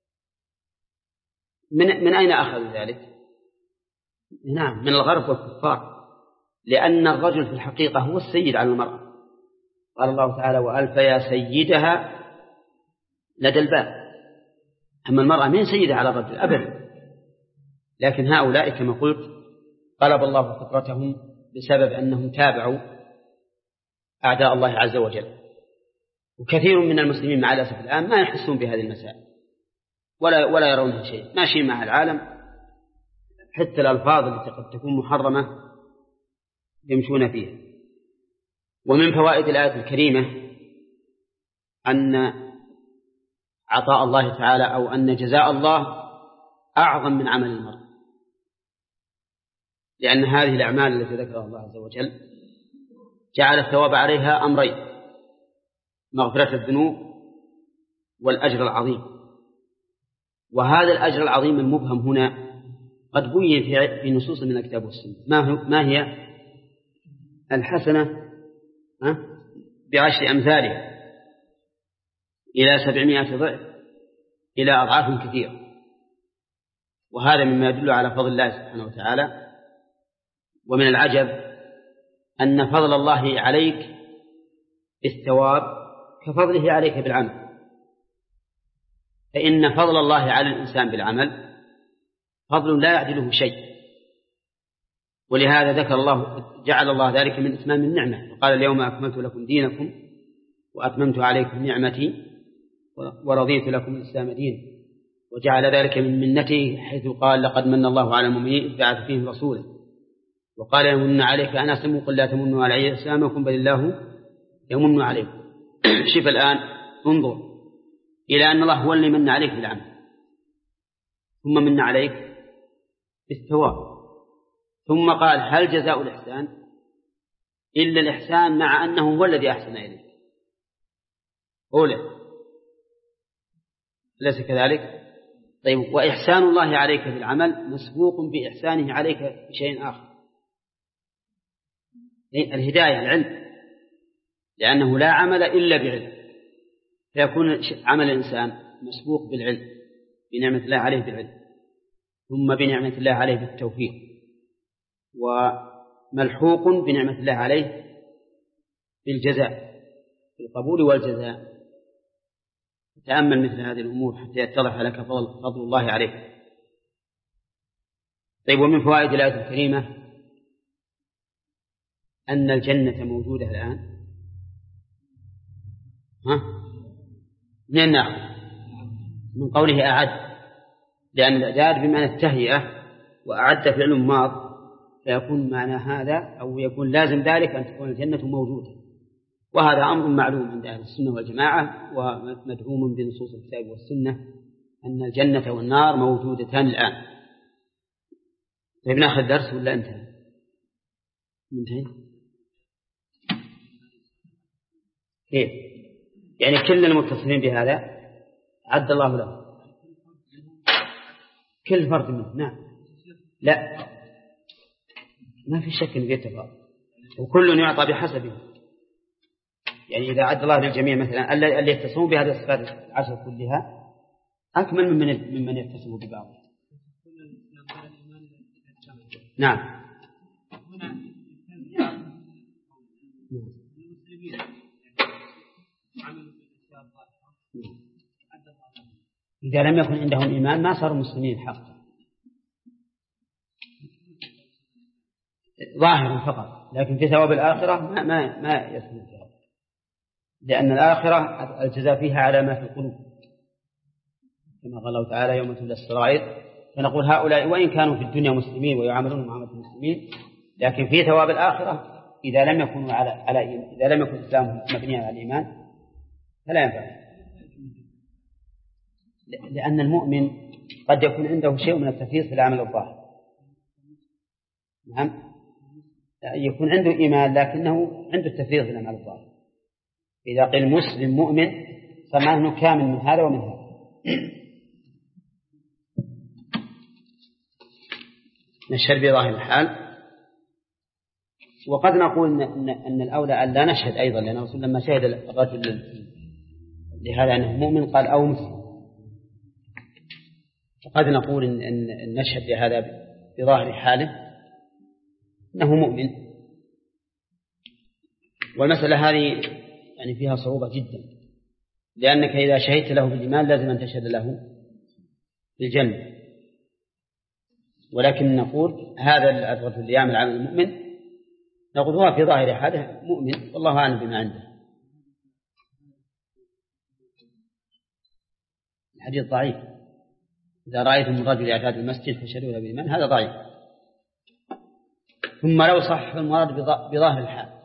من أين أخذ ذلك؟ نعم، من الغرب والكفار، لأن الرجل في الحقيقة هو السيد على المرأة. قال الله تعالى وألف يا سيدها لدى الباب. أما المرأة من سيدة على الرجل أبدا. لكن هؤلاء كما قلت قلب الله فطرتهم بسبب أنهم تابعوا أعداء الله عز وجل. وكثير من المسلمين مع الأسف الآن ما يحسون بهذه المسائل ولا يرونها شيء، ماشيين مع العالم، حتى الألفاظ التي قد تكون محرمة يمشون فيها. ومن فوائد الآية الكريمة أن عطاء الله تعالى أو أن جزاء الله أعظم من عمل المرء، لأن هذه الأعمال التي ذكرها الله عز وجل جعل الثواب عليها أمرين: مغفرة الذنوب والأجر العظيم. وهذا الأجر العظيم المبهم هنا قد بين في نصوص من الكتاب والسنة. ما هي الحسنة بعشر أمثالها إلى 700 ضعف إلى أضعاف كثيرة. وهذا مما يدل على فضل الله سبحانه وتعالى. ومن العجب أن فضل الله عليك بالثواب كفضله عليك بالعمل. فإن فضل الله على الإنسان بالعمل فضل لا يعدله شيء. ولهذا جعل الله ذلك من إتمام النعمة، وقال اليوم أكملت لكم دينكم وأتممت عليكم نعمتي ورضيت لكم الإسلام دينا. وجعل ذلك من منته حيث قال لقد من الله على المؤمنين إذ بعث فيهم رسولا وقال يمن عليك أن أسلموا قل لا تمنوا علي إسلامكم بل الله يمن عليكم. شوف الآن انظر إلى أن الله هو اللي من عليك بالعمل ثم من عليك بالثواب. ثم قال هل جزاء الإحسان إلا الإحسان مع أنه هو الذي أحسن إليك. أولى ليس كذلك؟ طيب وإحسان الله عليك بالعمل مسبوق بإحسانه عليك بشيء آخر، الهداية العلم، لأنه لا عمل إلا بعلم، فيكون عمل الإنسان مسبوق بالعلم بنعمة الله عليه بالعلم، ثم بنعمة الله عليه بالتوفيق، وملحوق بنعمة الله عليه بالجزاء بالقبول والجزاء. تأمل مثل هذه الأمور حتى يتضح لك فضل الله عليك. طيب ومن فوائد الآية الكريمة أن الجنة موجودة الآن. من ناخذ من قوله أعد، لأن الإعداد بمعنى التهيئة وأعد فعل ماض، فيكون معنى هذا أو يكون لازم ذلك أن تكون الجنة موجودة. وهذا أمر معلوم عند أهل السنة والجماعة ومدعوم بنصوص الكتاب والسنة أن الجنة والنار موجودتان الآن. طيب ناخذ درس ولا انتهى؟ كيف يعني كل المتصلين بهذا عد الله له كل فرد منه؟ نعم لا ما في شك انه يتفاضل وكل يعطى بحسبه. يعني إذا عد الله للجميع مثلا اللي يتصمون بهذه الصفات العشر كلها أكمل ممن يتصموا ببعض. نعم إذا لم يكن عندهم إيمان ما صاروا مسلمين حقا، ظاهرا فقط، لكن في ثواب الآخرة ما يسمى الثواب، لأن الآخرة الجزاء فيها على ما في القلوب، كما قال الله تعالى يوم تبلى السرائر، فنقول هؤلاء وإن كانوا في الدنيا مسلمين ويعاملون معاملة المسلمين، لكن في ثواب الآخرة إذا لم يكونوا إذا لم يكن الإسلام مبنيا على الإيمان فلا ينفع. لأن المؤمن قد يكون عنده شيء من التفريط في العمل الظاهر، نعم يكون عنده إيمان لكنه عنده التفريط في العمل الظاهر. إذا قيل مسلم مؤمن فمعنى أنه كامل من هذا ومن هذا. نشهد بظاهر الحال، وقد نقول أن الأولى أن لا نشهد أيضا، لأن الرسول لما شهد الرجل لهذا أنه مؤمن قال أو مسلم، وقد نقول أن نشهد لهذا بظاهر حاله أنه مؤمن. والمسألة هذه يعني فيها صعوبة جدا، لأنك إذا شهدت له بالإيمان لازم أن تشهد له بالجنة، ولكن نقول هذا الرجل اللي يعمل عمل المؤمن نقول هو في ظاهر حاله مؤمن والله أعلم بما عنده. الحديث ضعيف، إذا رأيتم الرجل يعتاد المسجد فشهدوا له بالإيمان، هذا ضعيف. ثم لو صح المراد بظاهر الحال.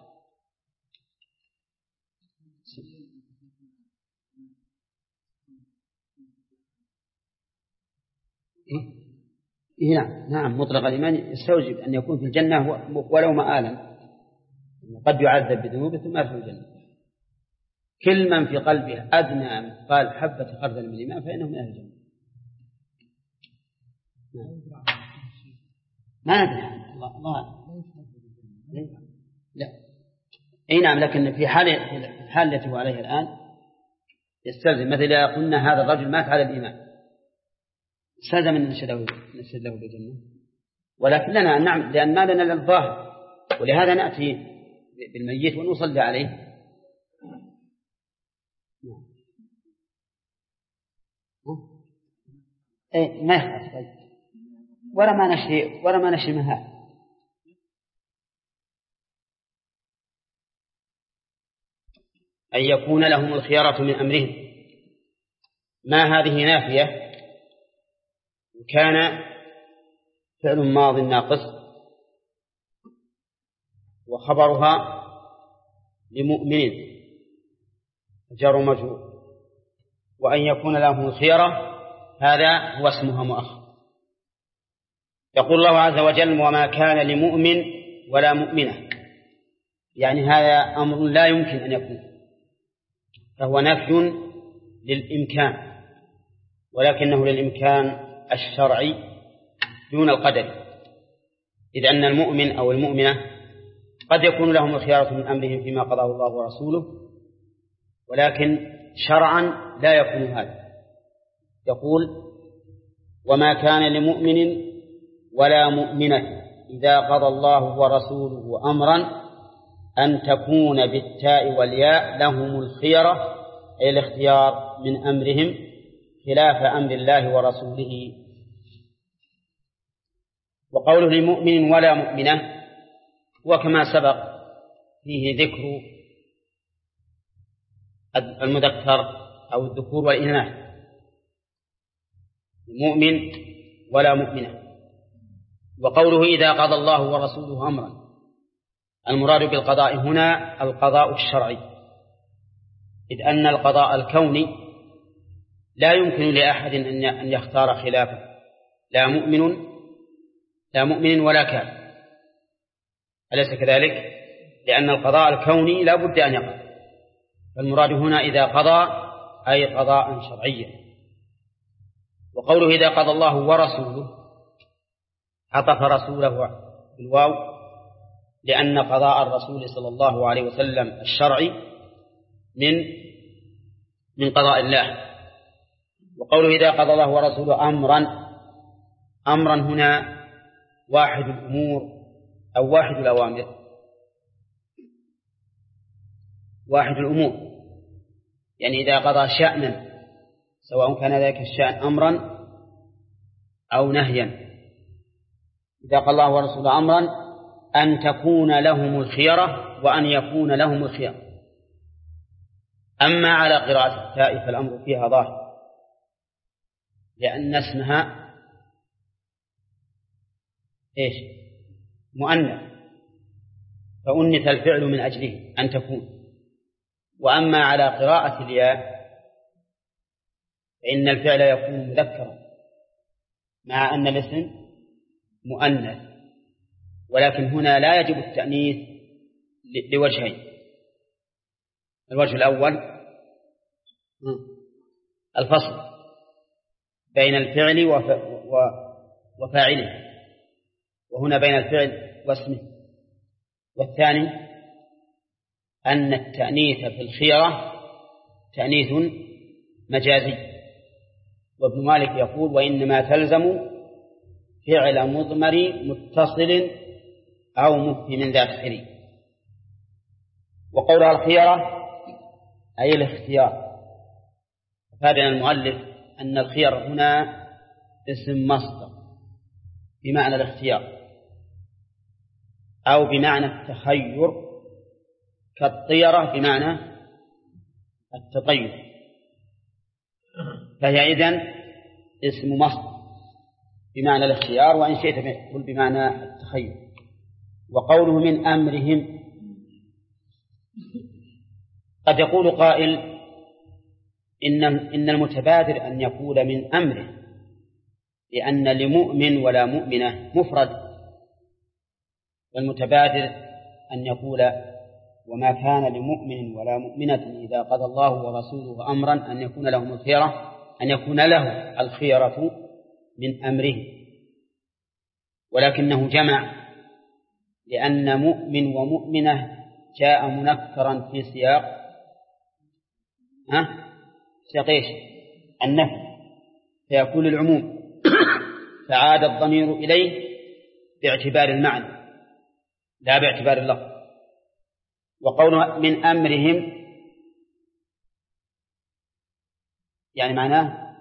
نعم مطلق الإيمان يستوجب أن يكون في الجنة ولو مآلا، قد يعذب بذنوبه ثم يدخل الجنة كل من في قلبه أدنى مثقال حبة خردل من الإيمان فإنه من أهل الجنة. ما ندري الله لا أي نعم، لكن في الحال التي هو عليها الآن يستلزم، مثل إذا قلنا هذا الرجل مات على الإيمان استلزم أن نشهد له بالجنة، ولكن لنا أن نعمل لأن ما لنا للظاهر، ولهذا نأتي بالميت ونصلي عليه. إيه ما يخاف طيب. ولا ما نشي مهاد. أن يكون لهم الخيارة من أمرهم. ما هذه نافية، كان فعل ماض ناقص وخبرها لمؤمن جار مجرور، وأن يكون لهم الخيارة هذا هو اسمها مؤخر. يقول الله عز وجل وما كان لمؤمن ولا مؤمنة، يعني هذا أمر لا يمكن أن يكون، فهو نفي للإمكان، ولكنه للإمكان الشرعي دون القدر، إذ أن المؤمن أو المؤمنة قد يكون لهم الخيارة من أمرهم فيما قضاه الله ورسوله، ولكن شرعا لا يكون هذا. يقول وما كان لمؤمن ولا مؤمنة إذا قضى الله ورسوله أمرا أن تكون بالتاء والياء لهم الخيرة، أي الاختيار من أمرهم خلاف أمر الله ورسوله. وقوله لمؤمن ولا مؤمنة وكما سبق فيه ذكر المذكر أو الذكور والإناث، مؤمن ولا مؤمنة. وقوله إذا قضى الله ورسوله أمرا، المراد بالقضاء هنا القضاء الشرعي، إذ أن القضاء الكوني لا يمكن لأحد أن يختار خلافه، لا مؤمن ولا كافر، أليس كذلك؟ لأن القضاء الكوني لا بد أن يقع، فالمراد هنا إذا قضى أي قضاء شرعيا. وقوله إذا قضى الله ورسوله عطف رسوله بالواو، لأن قضاء الرسول صلى الله عليه وسلم الشرعي من قضاء الله. وقوله إذا قضى الله ورسوله أمرا هنا واحد الأمور أو واحد الأوامر، واحد الأمور، يعني إذا قضى شأنا سواء كان ذلك الشأن أمرا أو نهيا. إذا قال الله ورسوله أمرا أن تكون لهم الخيرة وأن يكون لهم الخيرة. أما على قراءة التاء فالأمر فيها ظاهر، لأن اسمها إيش؟ مؤنث، فأنث الفعل من أجله أن تكون. وأما على قراءة الياء فإن الفعل يكون مذكرا مع أن الاسم مؤنث، ولكن هنا لا يجب التأنيث لوجهين. الوجه الأول الفصل بين الفعل وفاعله، وهنا بين الفعل واسمه. والثاني أن التأنيث في الخيرة تأنيث مجازي، وابن مالك يقول وإنما تلزم فعل مضمر متصل أو مبهم ذات خير. وقولها الخيرة أي الاختيار. فادنا المؤلف أن الخيار هنا اسم مصدر بمعنى الاختيار أو بمعنى التخير، كالطيرة بمعنى التطير، فهي إذن اسم مصدر بمعنى الاختيار، وإن شئت قل بمعنى التخير. وقوله من أمرهم، قد يقول قائل إن المتبادر أن يقول من أمره، لأن لمؤمن ولا مؤمنة مفرد، والمتبادر أن يقول وما كان لمؤمن ولا مؤمنة إذا قضى الله ورسوله أمرا أن يكون لهم الخيرة من أمره، ولكنه جمع لأن مؤمن ومؤمنة جاء منكرا في سياق إيش؟ النفي، فيكون العموم فعاد الضمير إليه باعتبار المعنى لا باعتبار اللفظ. وقول من أمرهم يعني معناه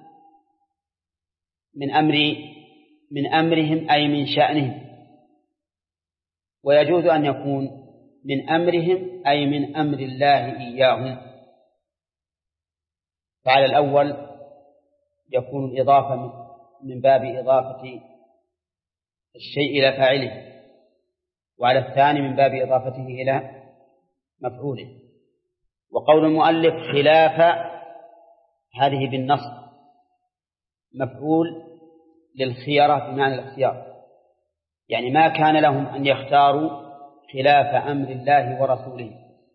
من أمرهم أي من شأنهم، ويجوز أن يكون من أمرهم أي من أمر الله إياهم. فعلى الأول يكون الإضافة من باب إضافة الشيء إلى فاعله، وعلى الثاني من باب إضافته إلى مفعوله. وقول المؤلف خلاف هذه بالنص مفعول للخيرة بمعنى الاختيار، يعني ما كان لهم أن يختاروا خلاف أمر الله ورسوله.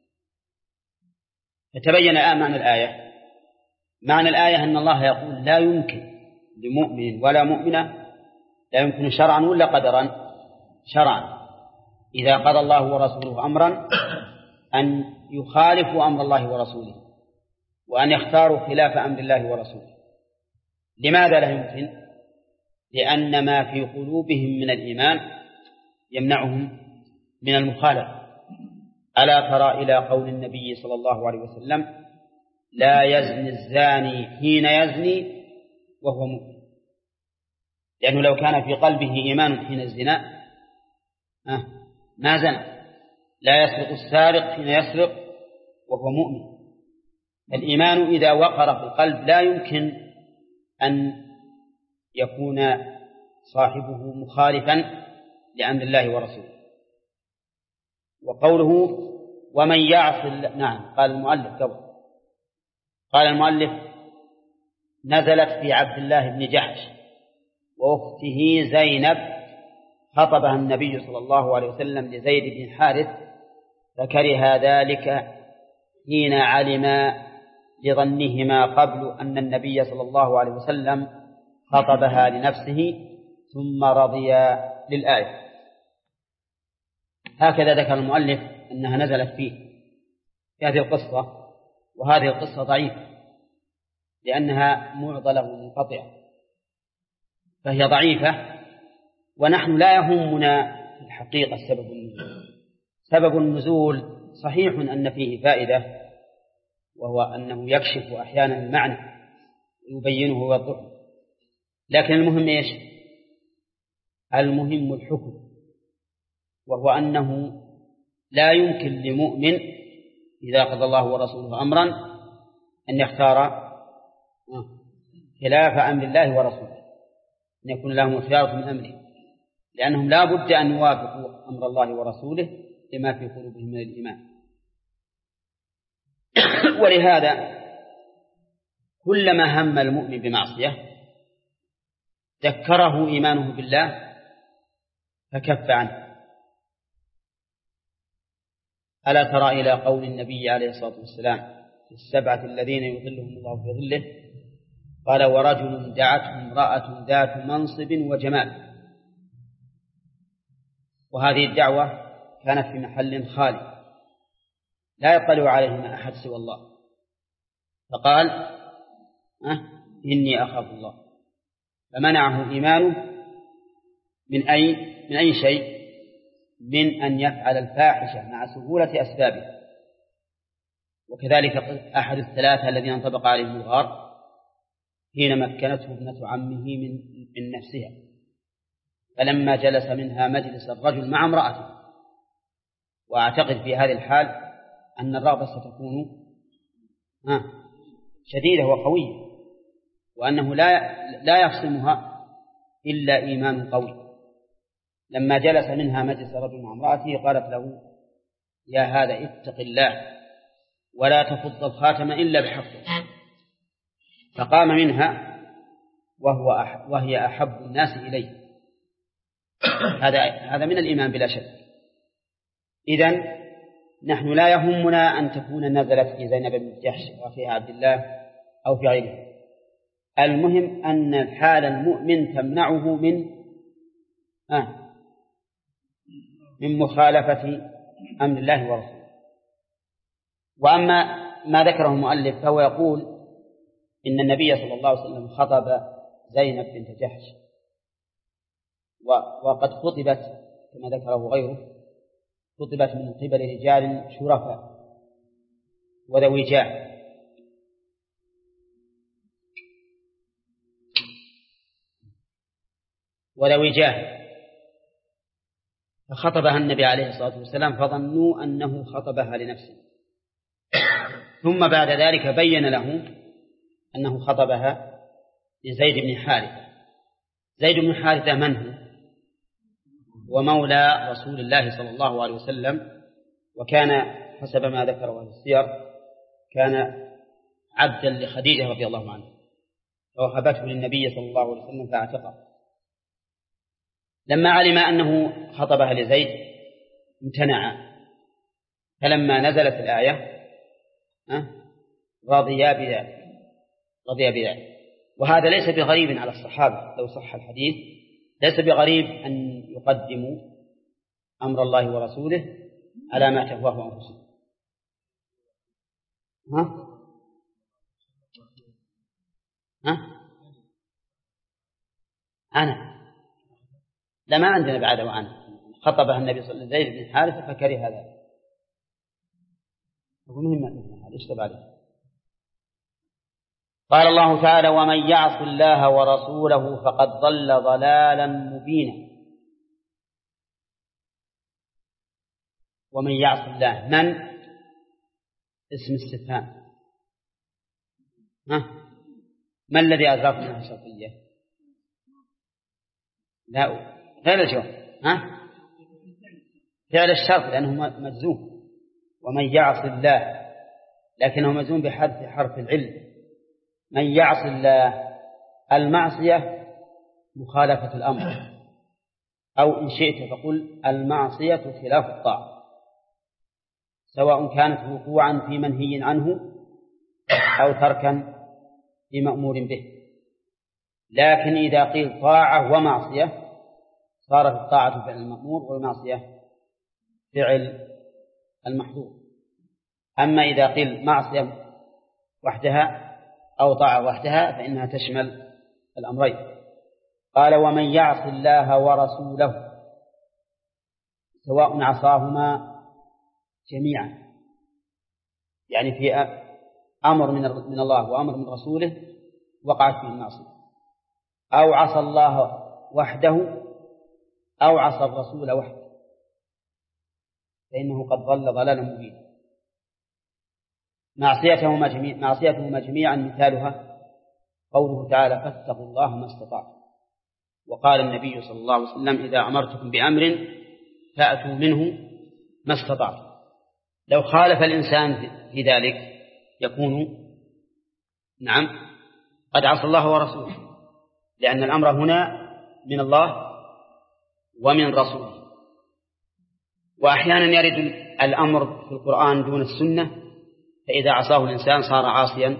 فتبين الآن معنى الآية أن الله يقول لا يمكن لمؤمن ولا مؤمنة، لا يمكن شرعا ولا قدرا، شرعا إذا قضى الله ورسوله أمرا أن يخالفوا أمر الله ورسوله وأن يختاروا خلاف أمر الله ورسوله. لماذا لا يمكن؟ لأن ما في قلوبهم من الإيمان يمنعهم من المخالفة. ألا ترى إلى قول النبي صلى الله عليه وسلم لا يزني الزاني حين يزني وهو مؤمن، لأنه لو كان في قلبه إيمان حين الزنا ما زنى. لا يسرق السارق حين يسرق وهو مؤمن. الإيمان إذا وقر في القلب لا يمكن أن يكون صاحبه مخالفا لأمر الله ورسوله. وقوله ومن يعص قال المؤلف نزلت في عبد الله بن جحش وأخته زينب، خطبها النبي صلى الله عليه وسلم لزيد بن حارث فكره ذلك حين علم لظنهما قبل أن النبي صلى الله عليه وسلم خطبها لنفسه ثم رضي للآية. هكذا ذكر المؤلف أنها نزلت فيه في هذه القصة، وهذه القصة ضعيفة لأنها معضلة منقطعة، فهي ضعيفة. ونحن لا يهمنا في الحقيقة سبب النزول صحيح أن فيه فائدة، وهو أنه يكشف أحيانا المعنى ويبينه ويوضحه، لكن المهم إيش؟ المهم الحكم، وهو أنه لا يمكن لمؤمن إذا قضى الله ورسوله أمرا أن يختار خلاف أمر الله ورسوله، أن يكون لهم الخيار من أمره، لأنهم لا بد أن يوافقوا أمر الله ورسوله لما في قلوبهم من الإيمان. ولهذا كلما هم المؤمن بمعصية ذكره إيمانه بالله فكف عنه. ألا ترى إلى قول النبي عليه الصلاة والسلام في السبعة الذين يظلهم الله في ظله قال ورجل دعته امرأة ذات منصب وجمال. وهذه الدعوة كانت في محل خالي لا يطلع عليهما أحد سوى الله، فقال إني أخاف الله، فمنعه إيمانه من أي شيء؟ من أن يفعل الفاحشة مع سهولة أسبابها. وكذلك أحد الثلاثة الذين انطبق عليهم الغار حين مكنته ابنة عمه من نفسها، فلما جلس منها مجلس الرجل مع امرأته. وأعتقد في هذه الحال أن الرغبة ستكون شديدة وقوية، وأنه لا يفصمها إلا إيمان قوي. لما جلس منها مجلس رجل مع امرأته قالت له يا هذا اتق الله ولا تفض الخاتم إلا بحقه، فقام منها وهي أحب الناس إليه. هذا من الإيمان بلا شك. إذن نحن لا يهمنا أن تكون نزلت في زينب بن جحش وفي عبد الله أو في غيره، المهم أن حال المؤمن تمنعه من مخالفة أمر الله ورسوله. وأما ما ذكره المؤلف فهو يقول إن النبي صلى الله عليه وسلم خطب زينب بنت جحش، وقد خطبت كما ذكره غيره، خطبت من قبل رجال شرفاء وذوي جاه، فخطبها النبي عليه الصلاة والسلام فظنوا أنه خطبها لنفسه، ثم بعد ذلك بين له أنه خطبها لزيد بن حارثة. زيد بن حارثة من هو؟ ومولى رسول الله صلى الله عليه وسلم، وكان حسب ما ذكره أهل السير كان عبدا لخديجة رضي الله عنها، فوهبته للنبي صلى الله عليه وسلم فاعتقه. لما علم أنه خطبها لزيد امتنع، فلما نزلت الآية رضي بذلك. وهذا ليس بغريب على الصحابة، لو صح الحديث ليس بغريب أن يقدموا أمر الله ورسوله على ما تهواه أنفسهم. أنا لما عندنا بعد وأنا خطبها النبي صلى الله عليه وسلم زيد بن حارثة فكره هذا. قال الله تعالى: ومن يعص الله ورسوله فقد ضل ضلالا مبينا. ومن يعص الله، من اسم استفهام، ما الذي أزرق منها شرطية؟ لا غير الجواب، فعل الشرط لأنه مجزوم. ومن يعص الله، لكنه مجزوم بحذف حرف العلم. من يعص الله، المعصية مخالفة الأمر، أو إن شئت فقل المعصية خلاف الطاعة، سواء كانت وقوعا في منهي عنه أو تركا في مأمور به. لكن إذا قيل طاعة ومعصية صارت الطاعة فعل المأمور والمعصية فعل المحظور. أما إذا قيل معصية وحدها أو طاعة وحدها فإنها تشمل الأمرين. قال: ومن يعص الله ورسوله، سواء عصاهما جميعا، يعني في أمر من الله وأمر من رسوله وقعت فيه المعصية، أو عصى الله وحده أو عصى الرسول وحده، فإنه قد ضل ضلالا مبينا. معصيتهما جميعا مثالها قوله تعالى: فاتقوا الله ما استطعتم. وقال النبي صلى الله عليه وسلم: إذا أمرتكم بأمر فأتوا منه ما استطعتم. لو خالف الإنسان في ذلك يكون قد عصى الله ورسوله، لأن الأمر هنا من الله ومن رسوله. وأحيانا يرد الأمر في القرآن دون السنة، فإذا عصاه الإنسان صار عاصيا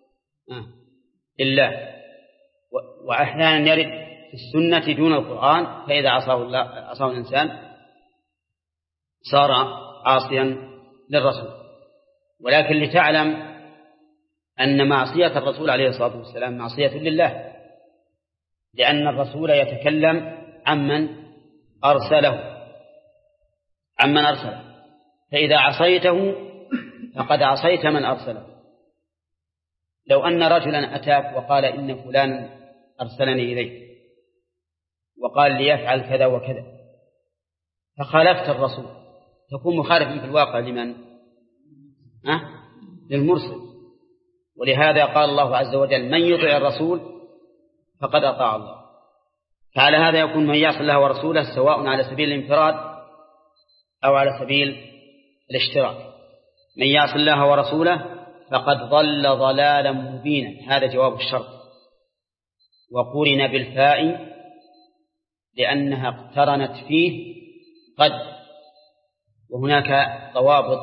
لله. وأحيانا يرد في السنة دون القرآن، فإذا عصاه الإنسان صار عاصيا للرسول. ولكن لتعلم أن معصية الرسول عليه الصلاة والسلام معصية لله، لأن الرسول يتكلم عمن أرسله، فإذا عصيته فقد عصيت من أرسله. لو أن رجلا أتاك وقال: إن فلان أرسلني إليك وقال ليفعل كذا وكذا، فخالفت الرسول، تكون مخالفا في الواقع لمن؟ للمرسل. ولهذا قال الله عز وجل: من يطع الرسول فقد أطاع الله. فعلى هذا يكون من يعصي الله ورسوله سواء على سبيل الانفراد أو على سبيل الاشتراك. من يعصي الله ورسوله فقد ضل ضلالا مبينا، هذا جواب الشرط، وقرن بالفاء لأنها اقترنت فيه قد، وهناك ضوابط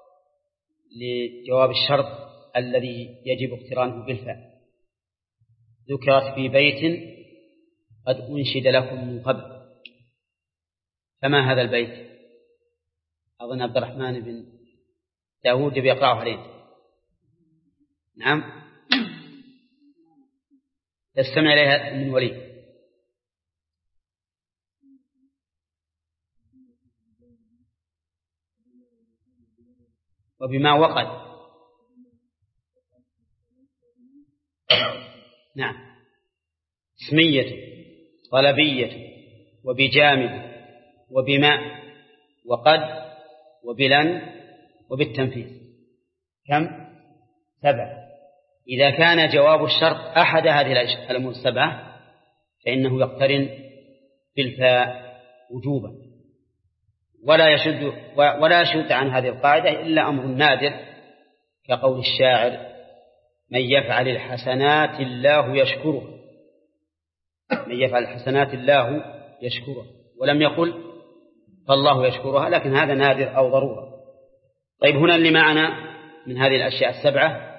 لجواب الشرط الذي يجب اقترانه بالفاء، ذكرت في بيت قد أنشد لكم من قبل. فما هذا البيت؟ أظن عبد الرحمن بن داود بيقرأه عليه. نعم، يستمع إليها من ولي. وبما وقد. نعم، اسمية طلبية وبجامد وبماء وقد وبلن وبالتنفيذ. كم؟ 7. إذا كان جواب الشرط أحد هذه الأمور 7 فإنه يقترن بالفاء وجوبا، ولا يشد عن هذه القاعدة إلا أمر نادر كقول الشاعر: من يفعل الحسنات الله يشكره. من يفعل الحسنات الله يشكره، ولم يقل فالله يشكرها، لكن هذا نادر أو ضرورة. طيب، هنا اللي معنا من هذه الأشياء 7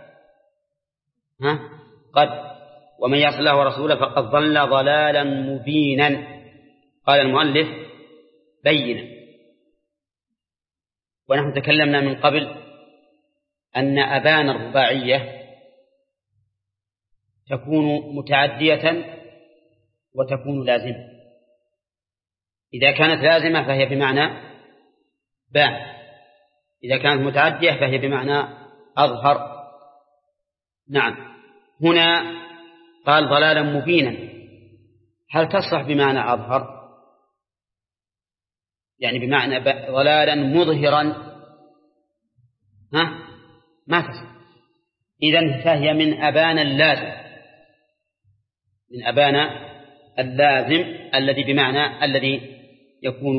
قد: ومن يعص الله ورسوله فقد ضل ضلالا مبينا. قال المؤلف: بينا. ونحن تكلمنا من قبل أن أبان الرباعية تكون متعدية وتكون لازمة. إذا كانت لازمة فهي بمعنى بان، إذا كانت متعدية فهي بمعنى أظهر. نعم، هنا قال ضلالا مبينا، هل تصح بمعنى أظهر؟ يعني بمعنى ضلالا مظهرا؟ ما تصح. إذن فهي من أبان اللازم، من أبان اللازم الذي بمعنى الذي يكون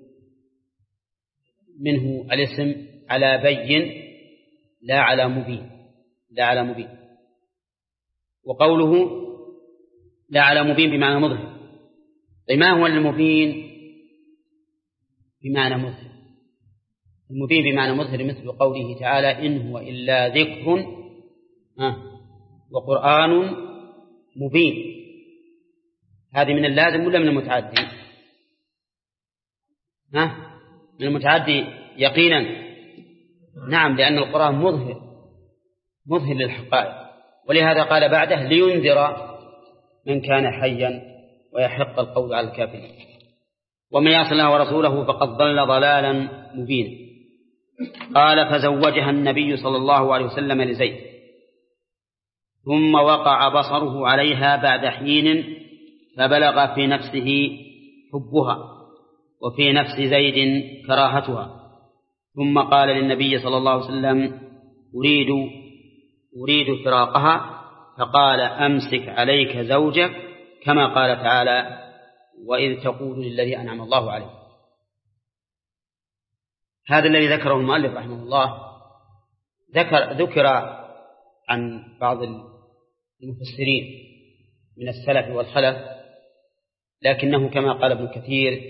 منه الاسم على بين لا على مبين، لا على مبين. وقوله لا على مبين بمعنى مظهر. ما هو المبين بمعنى مظهر؟ المبين بمعنى مظهر مثل قوله تعالى: إن هو إلا ذكر وقرآن مبين. هذه من اللازم ولا من المتعدي؟ من المتعدي يقينا. نعم، لأن القرآن مظهر للحقائق، ولهذا قال بعده: لينذر من كان حيا ويحق القول على الكافرين. ومن يعص الله ورسوله فقد ضل ضلالا مبينا. قال: فزوجها النبي صلى الله عليه وسلم لزيد، ثم وقع بصره عليها بعد حين، فبلغ في نفسه حبها وفي نفس زيد كراهتها، ثم قال للنبي صلى الله عليه وسلم: أريد فراقها، فقال: أمسك عليك زوجك، كما قال تعالى: وإذ تقول للذي أنعم الله عليه. هذا الذي ذكره المؤلف رحمه الله ذكر عن بعض المفسرين من السلف والخلف، لكنه كما قال ابن كثير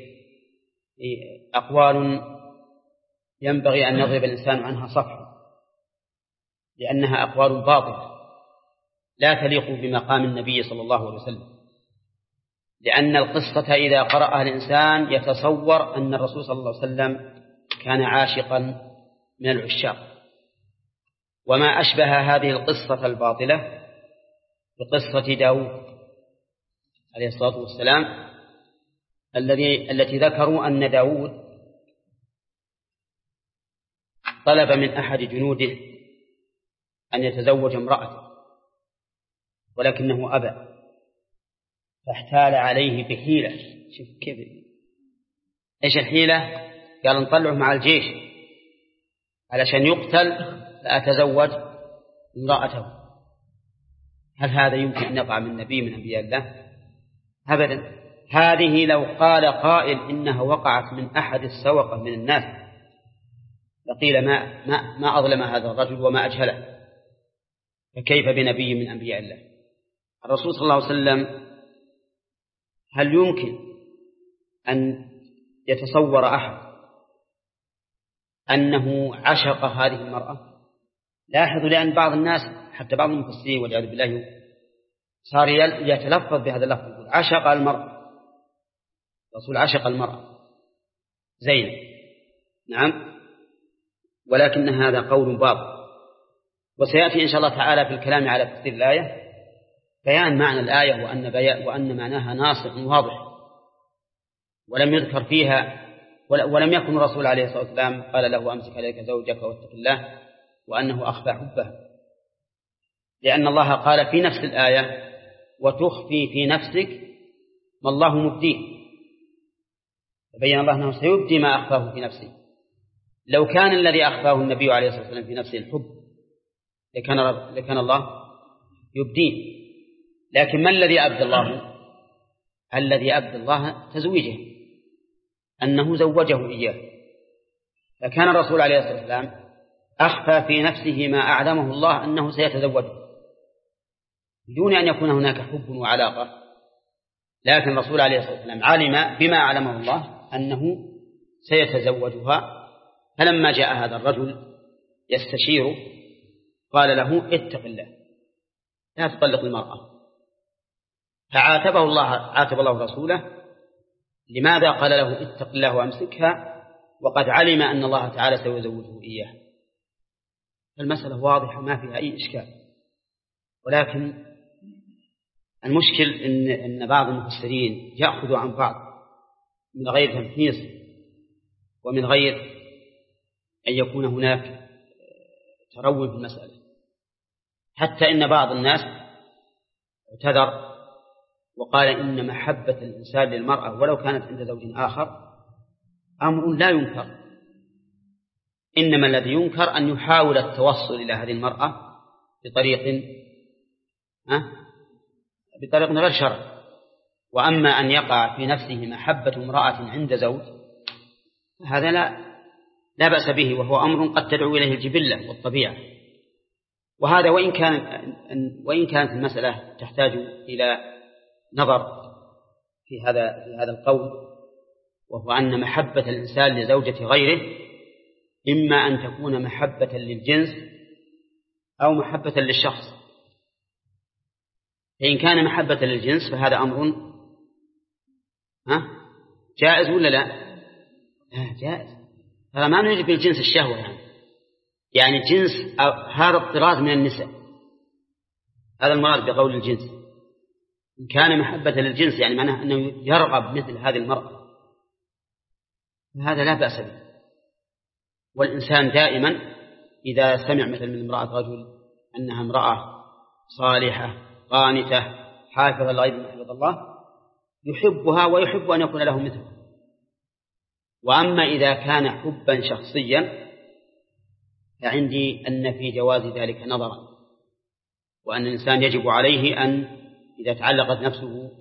أقوال ينبغي أن يضرب الإنسان عنها صفحا، لأنها أقوال باطلة لا تليق بمقام النبي صلى الله عليه وسلم. لأن القصة إذا قرأها الإنسان يتصور أن الرسول صلى الله عليه وسلم كان عاشقا من العشاق، وما أشبه هذه القصة الباطلة بقصة داود عليه الصلاة والسلام، التي ذكروا أن داود طلب من أحد جنوده أن يتزوج امرأته، ولكنه أبى، فاحتال عليه بحيلة. شوف كيف، إيش الحيلة؟ قال: نطلعه مع الجيش علشان يقتل فأتزوج امرأته. هل هذا يمكن أن يقع من نبي من أنبياء الله؟ أبدا. هذه لو قال قائل إنها وقعت من أحد السوقة من الناس لقيل ما أظلم هذا الرجل وما أجهله، فكيف بنبي من أنبياء الله؟ الرسول صلى الله عليه وسلم هل يمكن أن يتصور أحد أنه عشق هذه المرأة. لاحظوا، لأن بعض الناس حتى بعض المفسرين والعياذ بالله صار يتلفظ بهذا اللفظ، يقول عشق المرأة، الرسول عشق المرأة زينب. نعم، ولكن هذا قول باطل. وسيأتي إن شاء الله تعالى في الكلام على تفسير الآية بيان معنى الآية وأن معناها ناصح واضح، ولم يذكر فيها ولم يكن الرسول عليه الصلاة والسلام قال له أمسك عليك زوجك واتق الله وأنه أخفى حبه، لأن الله قال في نفس الآية وتخفي في نفسك ما الله مبديه، فبين الله أنه سيبدي ما أخفاه في نفسه. لو كان الذي أخفاه النبي عليه الصلاة والسلام في نفسه الحب لكان الله يبديه، لكن ما الذي أبدى الله؟ الذي أبدى الله تزويجه، أنه زوجه إياه. فكان الرسول عليه الصلاة والسلام أخفى في نفسه ما أعلمه الله أنه سيتزوجه بدون أن يكون هناك حب وعلاقة، لكن الرسول عليه الصلاة والسلام علم بما أعلمه الله أنه سيتزوجها. فلما جاء هذا الرجل يستشير قال له اتق الله لا تطلق المرأة، فعاتب الله رسوله. لماذا قال له اتق الله وامسكها وقد علم أن الله تعالى سيزوجه إياه؟ المسألة واضحة ما فيها أي إشكال، ولكن المشكل إن بعض المفسرين يأخذوا عن بعض من غير تمحيص ومن غير أن يكون هناك تروي في المسألة، حتى إن بعض الناس اعتذر وقال إن محبة الإنسان للمرأة ولو كانت عند زوج آخر أمر لا ينكر، إنما الذي ينكر أن يحاول التوصل إلى هذه المرأة بطريق غير شرعي. وأما أن يقع في نفسه محبة امرأة عند زوج هذا لا بأس به، وهو أمر قد تدعو إليه الجبلة والطبيعة. وهذا وإن كانت المسألة تحتاج إلى نظر في هذا القول، وهو أن محبة الإنسان لزوجة غيره إما أن تكون محبة للجنس أو محبة للشخص. فإن كان محبة للجنس فهذا أمر جائز ولا لا؟ جائز. هذا ما نريد بالجنس الشهوة، يعني جنس هذا الطراز من النساء، هذا المراد بقول الجنس. إن كان محبة للجنس يعني معناه أنه يرغب مثل هذه المرأة هذا لا بأس به. والإنسان دائما إذا سمع مثل من امرأة رجل أنها امرأة صالحة قانتة حافظة لغيب ما حفظ الله يحبها ويحب أن يكون له مثلها. وأما إذا كان حبا شخصيا فعندي أن في جواز ذلك نظرا، وأن الإنسان يجب عليه أن إذا تعلقت نفسه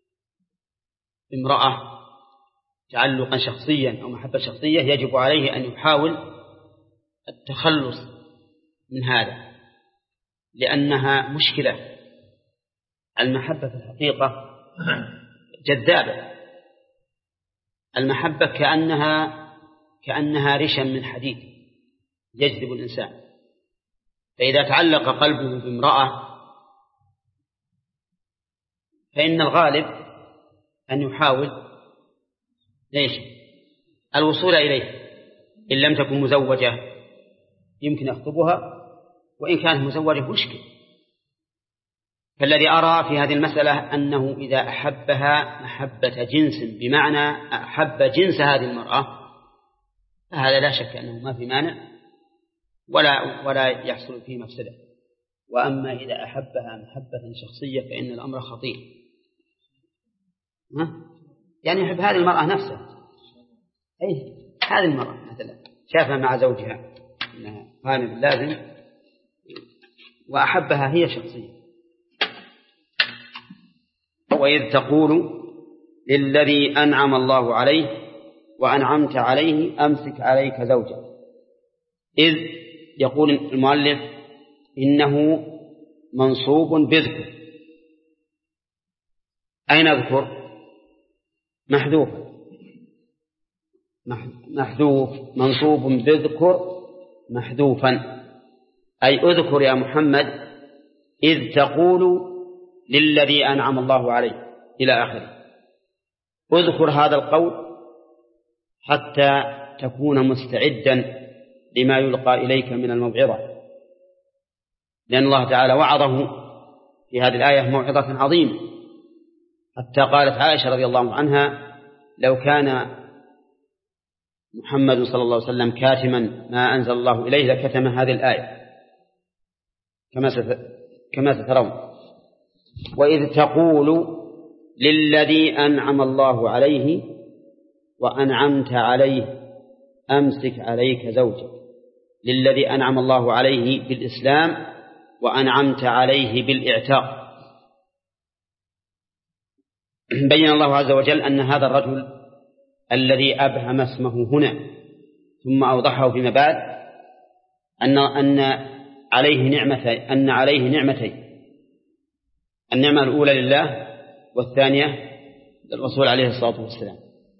بامرأة تعلقا شخصيا أو محبة شخصية يجب عليه أن يحاول التخلص من هذا، لأنها مشكلة. المحبة في الحقيقة جذابة، المحبة كأنها رشا من حديد يجذب الإنسان، فإذا تعلق قلبه بامرأة فإن الغالب أن يحاول الوصول إليه. إن لم تكن مزوجة يمكن يخطبها، وإن كانت مزوجة مشكل. فالذي أرى في هذه المسألة أنه إذا أحبها محبة جنس بمعنى أحب جنس هذه المرأة فهذا لا شك أنه ما في مانع ولا يحصل فيه مفسدة. وأما إذا أحبها محبة شخصية فإن الأمر خطير. يعني يحب هذه المرأة نفسها، هذه المرأة مثلا شافها مع زوجها أنها قانب لازم وأحبها هي شخصيا. وإذ تقول للذي أنعم الله عليه وأنعمت عليه أمسك عليك زوجك. إذ يقول المؤلف إنه منصوب بذكر. أين أذكر؟ محذوف. محذوف منصوب باذكر محذوفا، أي اذكر يا محمد إذ تقول للذي أنعم الله عليه إلى آخره. اذكر هذا القول حتى تكون مستعدا لما يلقى إليك من الموعظة، لأن الله تعالى وعظه في هذه الآية موعظة عظيمة، حتى قالت عائشة رضي الله عنها: لو كان محمد صلى الله عليه وسلم كاتما ما أنزل الله إليه لكتم هذه الآية كما سترون. وإذ تقول للذي أنعم الله عليه وأنعمت عليه أمسك عليك زوجك. للذي أنعم الله عليه بالإسلام وأنعمت عليه بالإعتاق. بين الله عز وجل أن هذا الرجل الذي أبهم اسمه هنا ثم أوضحه فيما بعد أن عليه نعمتين: النعمة الأولى لله والثانية للرسول عليه الصلاة والسلام.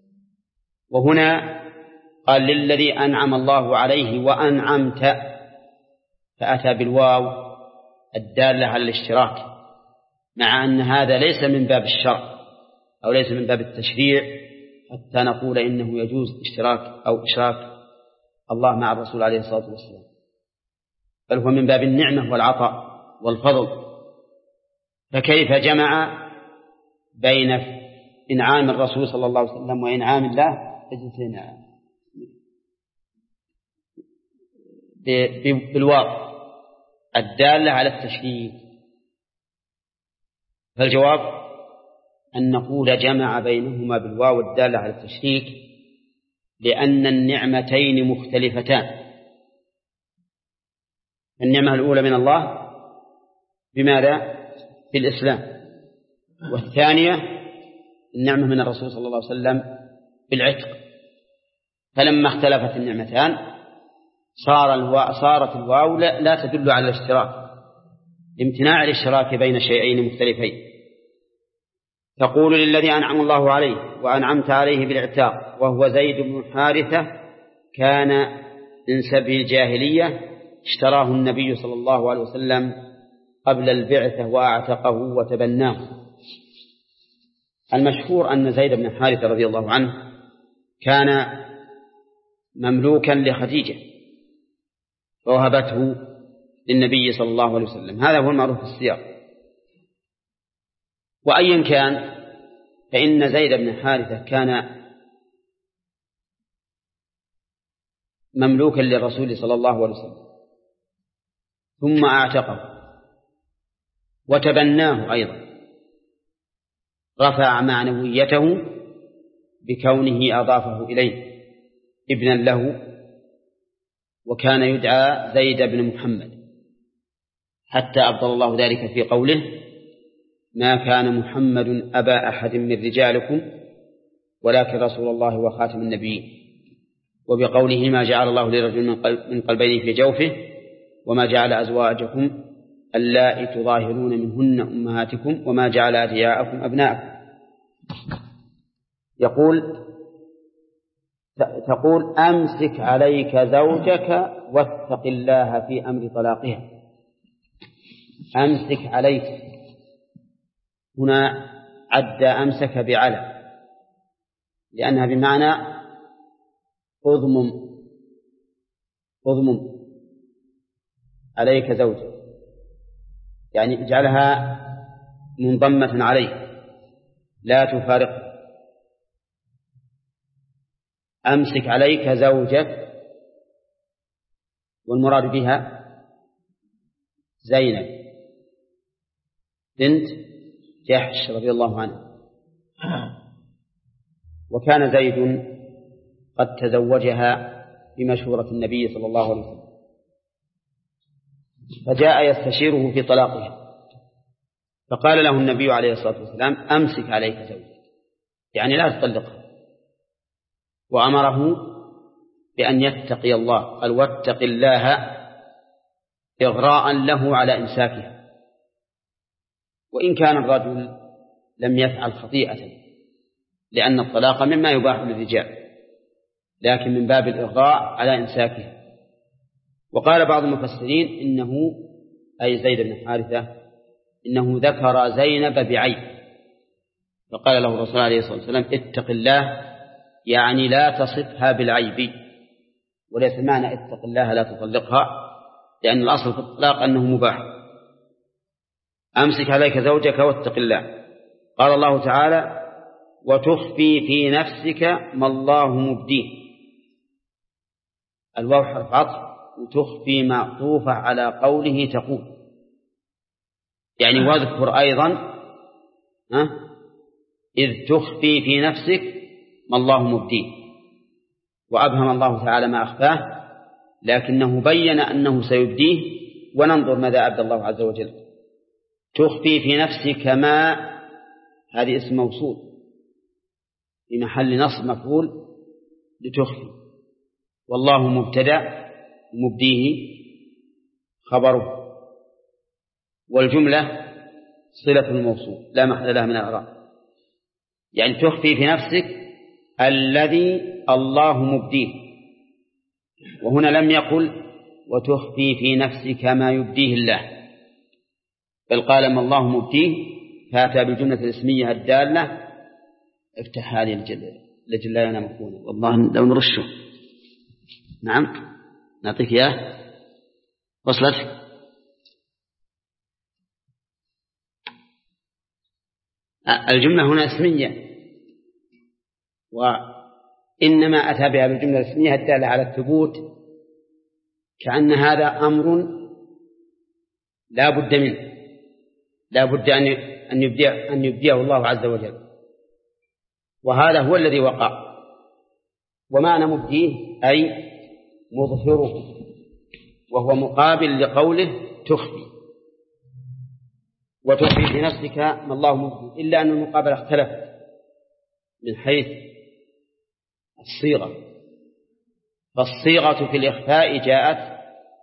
وهنا قال للذي أنعم الله عليه وأنعمت، فأتى بالواو الدالة على الاشتراك، مع أن هذا ليس من باب الشرع أو ليس من باب التشريع حتى نقول إنه يجوز اشتراك أو إشراك الله مع الرسول عليه الصلاة والسلام، بل هو من باب النعمة والعطاء والفضل. فكيف جمع بين إنعام الرسول صلى الله عليه وسلم وإنعام الله بالواو الدالة على التشريك؟ فالجواب أن نقول جمع بينهما بالواو الدالة على التشريك لأن النعمتين مختلفتان. النعمة الأولى من الله بماذا؟ بالإسلام، والثانية النعمة من الرسول صلى الله عليه وسلم بالعتق. فلما اختلفت النعمتان صارت الواو لا تدل على الاشتراك، امتناع الاشتراك بين شيئين مختلفين. تقول للذي أنعم الله عليه وأنعمت عليه بالإعتاق وهو زيد بن حارثة كان من سبي الجاهلية اشتراه النبي صلى الله عليه وسلم قبل البعثة وأعتقه وتبناه. المشهور أن زيد بن حارثة رضي الله عنه كان مملوكا لخديجة ووهبته للنبي صلى الله عليه وسلم، هذا هو المعروف في السياق. وأيا كان فإن زيد بن حارثة كان مملوكا للرسول صلى الله عليه وسلم ثم أعتقه وتبناه أيضا، رفع معنويته بكونه أضافه إليه ابنا له، وكان يدعى زيد بن محمد، حتى أبطل الله ذلك في قوله: ما كان محمد أبا أحد من رجالكم ولكن رسول الله وخاتم النبيين، وبقوله: ما جعل الله لرجل من قلبين في جوفه وما جعل أزواجكم اللائي تظاهرون منهن أمهاتكم وما جعل أدعياءكم أبناءكم. تقول: أمسك عليك زوجك واتق الله في أمر طلاقها. أمسك عليك هنا عد أمسك بعلى، لأنها بمعنى أضمم عليك زوجك، يعني اجعلها منضمة عليك لا تفارق. أمسك عليك زوجك، والمراد بها زينب بنت جحش رضي الله عنه. وكان زيد قد تزوجها بمشورة النبي صلى الله عليه وسلم، فجاء يستشيره في طلاقها، فقال له النبي عليه الصلاة والسلام: أمسك عليك زوجك، يعني لا تطلقها. وأمره بأن يتقي الله، قال: واتق الله إغراء له على إمساكها، وإن كان الرجل لم يفعل خطيئة، لأن الطلاق مما يباح للرجال. لكن من باب الإغراء على إمساكها. وقال بعض المفسرين إنه أي زيد بن حارثة إنه ذكر زينب بعيب، فقال له الرسول عليه الصلاة والسلام اتق الله، يعني لا تصفها بالعيب، وليس معنى اتق الله لا تطلقها، لأن الأصل في الطلاق أنه مباح. أمسك عليك زوجك واتق الله. قال الله تعالى وتخفي في نفسك ما الله مبديه، الواو حرف عطف، وتخفي معطوفة على قوله تقول، يعني واذكر أيضا إذ تخفي في نفسك ما الله مبديه، وأبهم الله تعالى ما أخفاه، لكنه بين أنه سيبديه، وننظر ماذا أبدى الله عز وجل. تخفي في نفسك ما، هذه اسم موصول في محل نصب مفعول لتخفي، والله مبتدأ مبديه خبره، والجملة صلة الموصول لا محل لها من الإعراب، يعني تخفي في نفسك الذي الله مبديه. وهنا لم يقل وتخفي في نفسك ما يبديه الله، بل قال ما الله مبديه، فأتى بالجملة الاسمية الدالة. افتح هذه لجل لا ينام مكونه، والله لو نرشه. نعم نعطيك إياه. وصلت؟ الجملة هنا اسمية، وإنما أتى بها بالجملة الاسمية الدالة على الثبوت، كأن هذا أمر لا بد منه، لا بد أن يبديه الله عز وجل، وهذا هو الذي وقع. ومعنى مبديه أي مظهره، وهو مقابل لقوله تخفي. وتخفي في نفسك ما الله مبديه، إلا أن المقابل اختلف من حيث الصيغة، فالصيغة في الإخفاء جاءت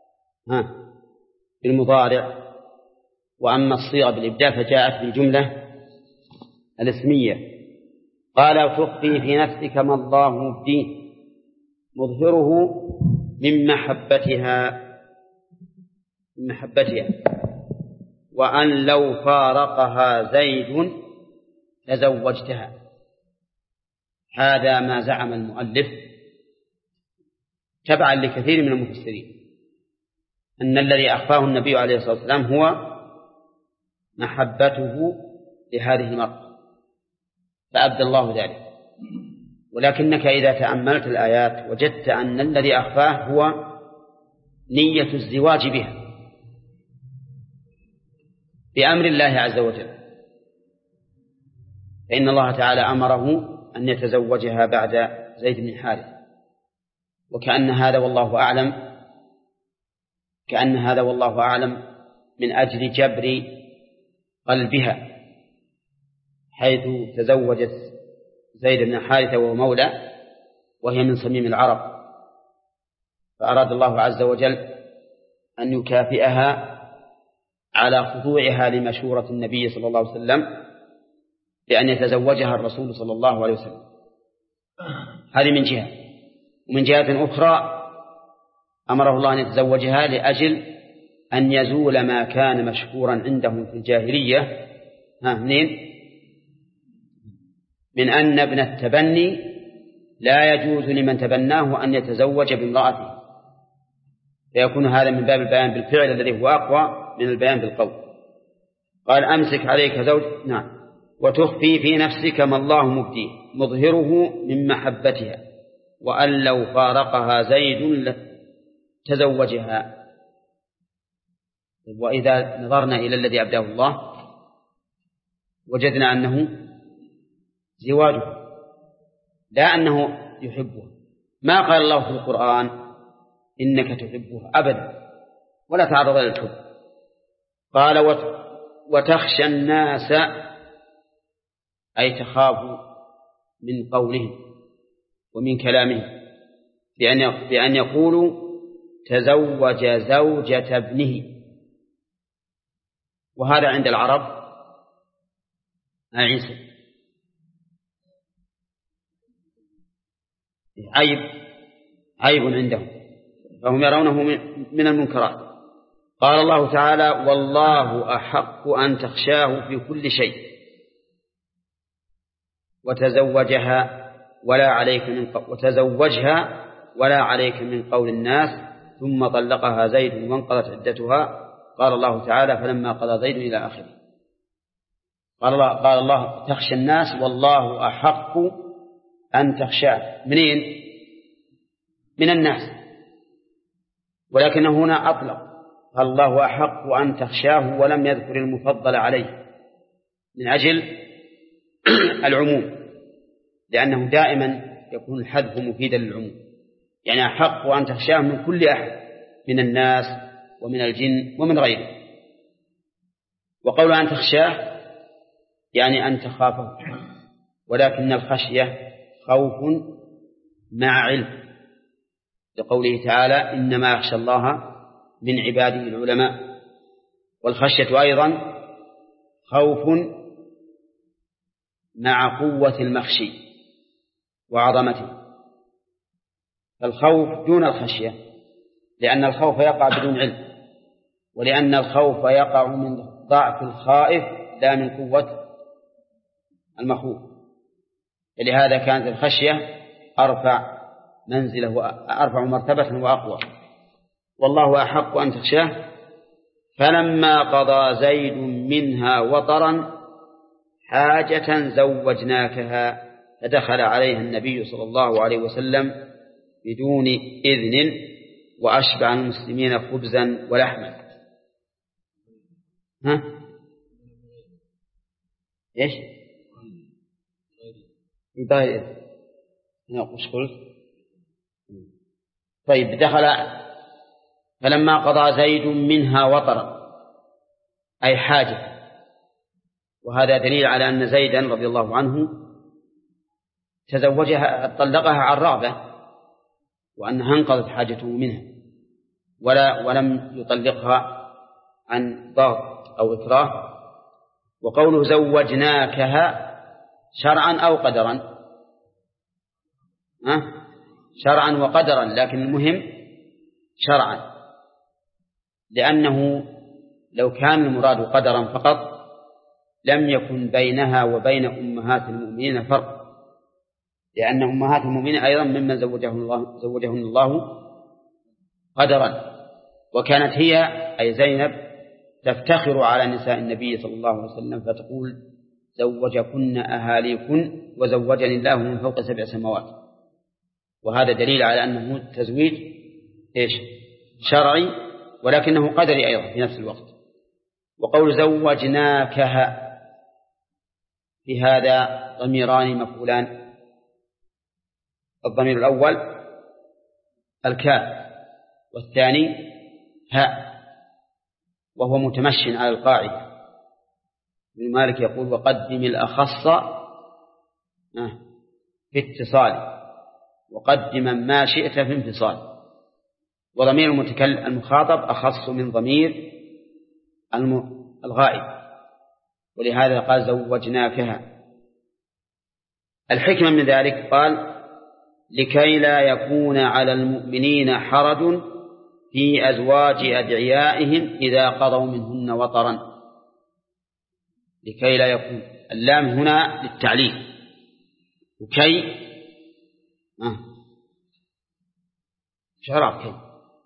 بالمضارع، وأما الصيغة بالإبداء فجاءت بالجملة الاسمية. قال تخفي في نفسك ما الله مبديه مظهره من محبتها، وأن لو فارقها زيد لزوجتها. هذا ما زعم المؤلف تبعا لكثير من المفسرين، أن الذي أخفاه النبي عليه الصلاة والسلام هو محبته لهذه المرأة، فأبدى الله ذلك. ولكنك إذا تأملت الآيات وجدت أن الذي أخفاه هو نية الزواج بها بأمر الله عز وجل، فإن الله تعالى أمره أن يتزوجها بعد زيد بن حارث، وكأن هذا والله أعلم من أجل جبر قلبها، حيث تزوجت زيد بن حارثة وهو مولى، وهي من صميم العرب، فأراد الله عز وجل أن يكافئها على خضوعها لمشورة النبي صلى الله عليه وسلم بأن يتزوجها الرسول صلى الله عليه وسلم. هذه من جهة. ومن جهة أخرى أمره الله أن يتزوجها لأجل أن يزول ما كان مشهورا عندهم في الجاهلية من أن ابن التبني لا يجوز لمن تبناه أن يتزوج بامرأته، فيكون هذا من باب البيان بالفعل الذي هو أقوى من البيان بالقول. قال أمسك عليك زوج. نعم. وتخفي في نفسك ما الله مبديه مظهره من محبتها، وأن لو فارقها زيد تزوجها. وإذا نظرنا إلى الذي أبداه الله وجدنا أنه زواجه، لا أنه يحبها. ما قال الله في القرآن إنك تحبها أبدا، ولا تعرض للحب. قال وتخشى الناس، أي تخاف من قولهم ومن كلامهم بأن يقولوا تزوج زوجة ابنه، وهذا عند العرب عيسى عيب عيب عندهم، فهم يرونه من المنكرات. قال الله تعالى: والله أحق أن تخشاه في كل شيء وتزوجها ولا عليك من قول الناس ثم طلقها زيد وانقضت عدتها. قال الله تعالى: فلما قضى زيد إلى آخره. قال الله تخشى الناس، والله أحق أن تخشاه. منين؟ من الناس، ولكنه هنا أطلق، قال الله أحق أن تخشاه ولم يذكر المفضل عليه من أجل العموم، لأنه دائما يكون الحذف مفيدا للعموم، يعني أحق أن تخشاه من كل أحد من الناس ومن الجن ومن غيره. وقول أن تخشاه يعني أن تخافه، ولكن الخشية خوف مع علم، لقوله تعالى: إنما يخشى الله من عباده العلماء. والخشية أيضا خوف مع قوة المخشي وعظمته، فالخوف دون الخشية، لأن الخوف يقع بدون علم، ولأن الخوف يقع من ضعف الخائف لا من قوة المخوف، فلهذا كانت الخشية أرفع منزله وأرفع مرتبة وأقوى. والله أحق أن تخشاه. فلما قضى زيد منها وطرا حاجة زوجناكها، فدخل عليها النبي صلى الله عليه وسلم بدون إذن وأشبع المسلمين خبزا ولحما. إيش؟ طيب وش قلت؟ طيب دخل. فلما قضى زيد منها وطرا أي حاجة، وهذا دليل على أن زيدا رضي الله عنه تزوجها طلقها عن رغبة، وأنها انقضت حاجته منها، ولم يطلقها عن ضغط أو إكراه. وقوله زوجناكها شرعا أو قدرا؟ شرعا وقدرا، لكن المهم شرعا، لأنه لو كان المراد قدرا فقط لم يكن بينها وبين أمهات المؤمنين فرق، لأن أمهات المؤمنين أيضا ممن زوجهن الله قدرا، وكانت هي أي زينب تفتخر على نساء النبي صلى الله عليه وسلم فتقول: زوجكن أهاليكن وزوجني الله من فوق 7 سماوات. وهذا دليل على أنه تزويج شرعي ولكنه قدري أيضا في نفس الوقت. وقول زوجناكها في هذا ضميران مفعولان، الضمير الأول الكاف والثاني هاء، وهو متمشٍ على القاعدة. ابن مالك يقول: وقدم الأخص في اتصال وقدم ما شئت في انفصال. وضمير المخاطب أخص من ضمير الغائب، ولهذا قال زوجناكها. الحكمة من ذلك قال: لكي لا يكون على المؤمنين حرج في أزواج أدعيائهم إذا قضوا منهن وطرا. لكي لا يكون، اللام هنا للتعليل، وكي شرف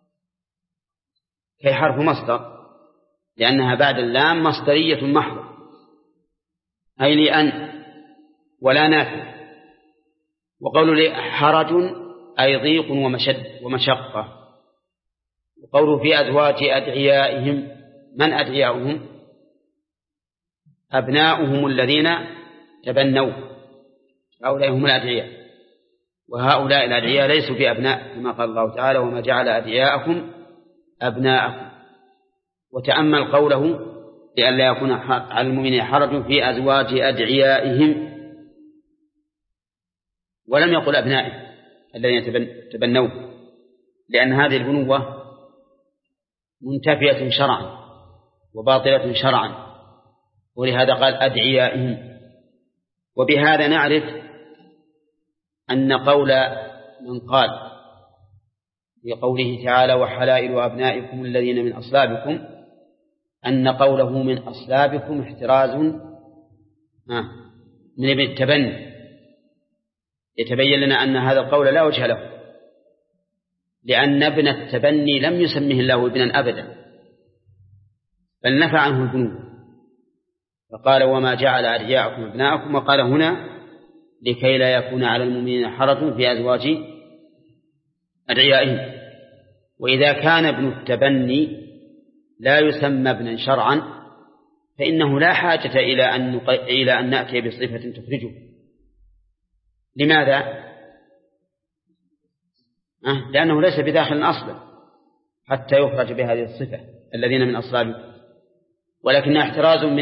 كي حرف مصدر، لأنها بعد اللام مصدرية محضة، أي لأن ولا نافع. وقوله حرج أي ضيق ومشقة. وقوله في أزواج أدعيائهم، من أدعيائهم؟ أبناؤهم الذين تبنوا، هؤلاء هم الأدعياء، وهؤلاء الأدعياء ليسوا بأبناء، كما قال الله تعالى: وما جعل أدعياءكم أبناءكم. وتأمل قوله: لئلا يكون على المؤمنين حرج في أزواج أدعيائهم، ولم يقل أبنائه الذين تبنوه، لأن هذه البنوة منتفية شرعا وباطلة شرعا، ولهذا قال أدعيائهم. وبهذا نعرف أن قول من قال في قوله تعالى وحلائل أبنائكم الذين من أصلابكم أن قوله من أصلابكم احتراز من ابن التبني، يتبين لنا أن هذا القول لا وجه له، لأن ابن التبني لم يسمه الله ابنا أبدا، بل نفى عنه البنوة، فقال وما جعل أدعياءكم أبناءكم، وقال هنا لكي لا يكون على المؤمنين حرج في أزواج أدعيائهم. وإذا كان ابن التبني لا يسمى ابنا شرعا فإنه لا حاجة إلى أن نأتي بصفة تخرجه. لماذا؟ لأنه ليس بداخل أصلا حتى يخرج بهذه الصفة الذين من أصلابه، ولكن احتراز من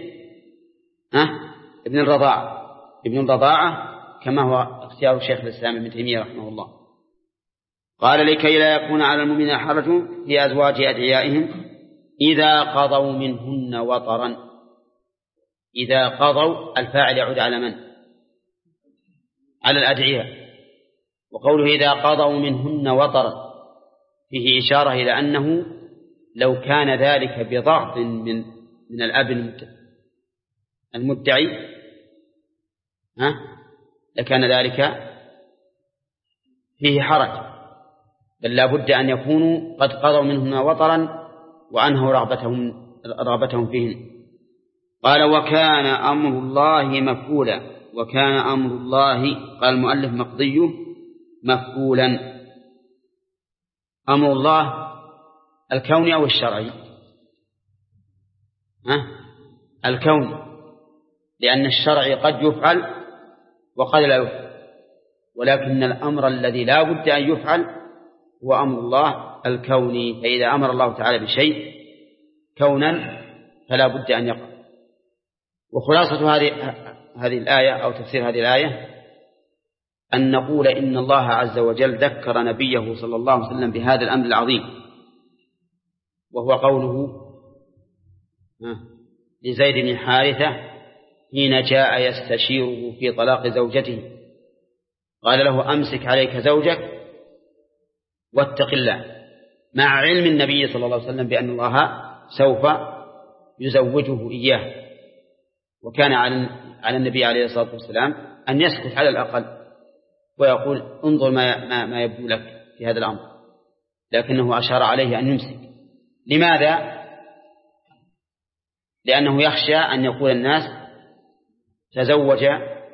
ابن الرضاعة، ابن الرضاعة كما هو اختيار الشيخ الإسلام ابن تيمية رحمه الله. قال لكي لا يكون على المؤمنين حرج في أزواج أدعيائهم إذا قضوا منهن وطرا. إذا قضوا الفاعل يعود على من؟ على الأدعياء. وقوله إذا قضوا منهن وطرا فيه إشارة إلى أنه لو كان ذلك بضغط من الأب المدعي لكان ذلك فيه حرج، بل لا بد أن يكونوا قد قضوا منهن وطرا وأنهوا رغبتهم فيهن. قال وكان أمر الله مفعولا. وكان أمر الله قال المؤلف مقضي مفعولا. أمر الله الكوني أو الشرعي؟ الكوني، لأن الشرعي قد يفعل وقد لا يفعل، ولكن الأمر الذي لا بد أن يفعل هو أمر الله الكوني. فإذا أمر الله تعالى بشيء كونا فلا بد أن يقع. وخلاصة هذه الآية أو تفسير هذه الآية أن نقول إن الله عز وجل ذكر نبيه صلى الله عليه وسلم بهذا الأمر العظيم، وهو قوله لزيد بن حارثة حين جاء يستشيره في طلاق زوجته قال له أمسك عليك زوجك واتق الله، مع علم النبي صلى الله عليه وسلم بأن الله سوف يزوجه إياه. وكان على النبي عليه الصلاة والسلام أن يسكت على الأقل ويقول انظر ما يبدو لك في هذا الأمر، لكنه أشار عليه أن يمسك. لماذا؟ لأنه يخشى أن يقول الناس تزوج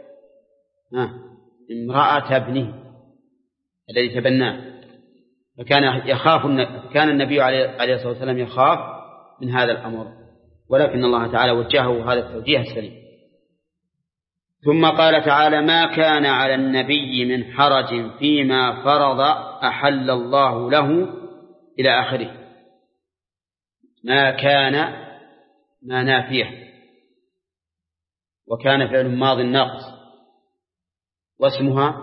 امرأة ابنه الذي تبناه، كان النبي عليه الصلاة والسلام يخاف من هذا الأمر، ولكن الله تعالى وجهه هذا التوجيه السليم. ثم قال تعالى ما كان على النبي من حرج فيما فرض أحل الله له إلى آخره. ما كان ما نافية، وكان فعل ماض ناقص، واسمها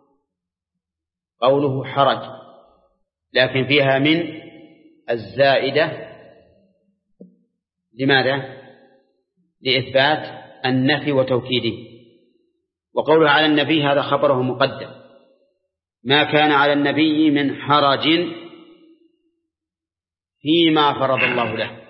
قوله حرج، لكن فيها من الزائدة. لماذا؟ لإثبات النفي وتوكيده. وقوله على النبي هذا خبره مقدم. ما كان على النبي من حرج فيما فرض الله له،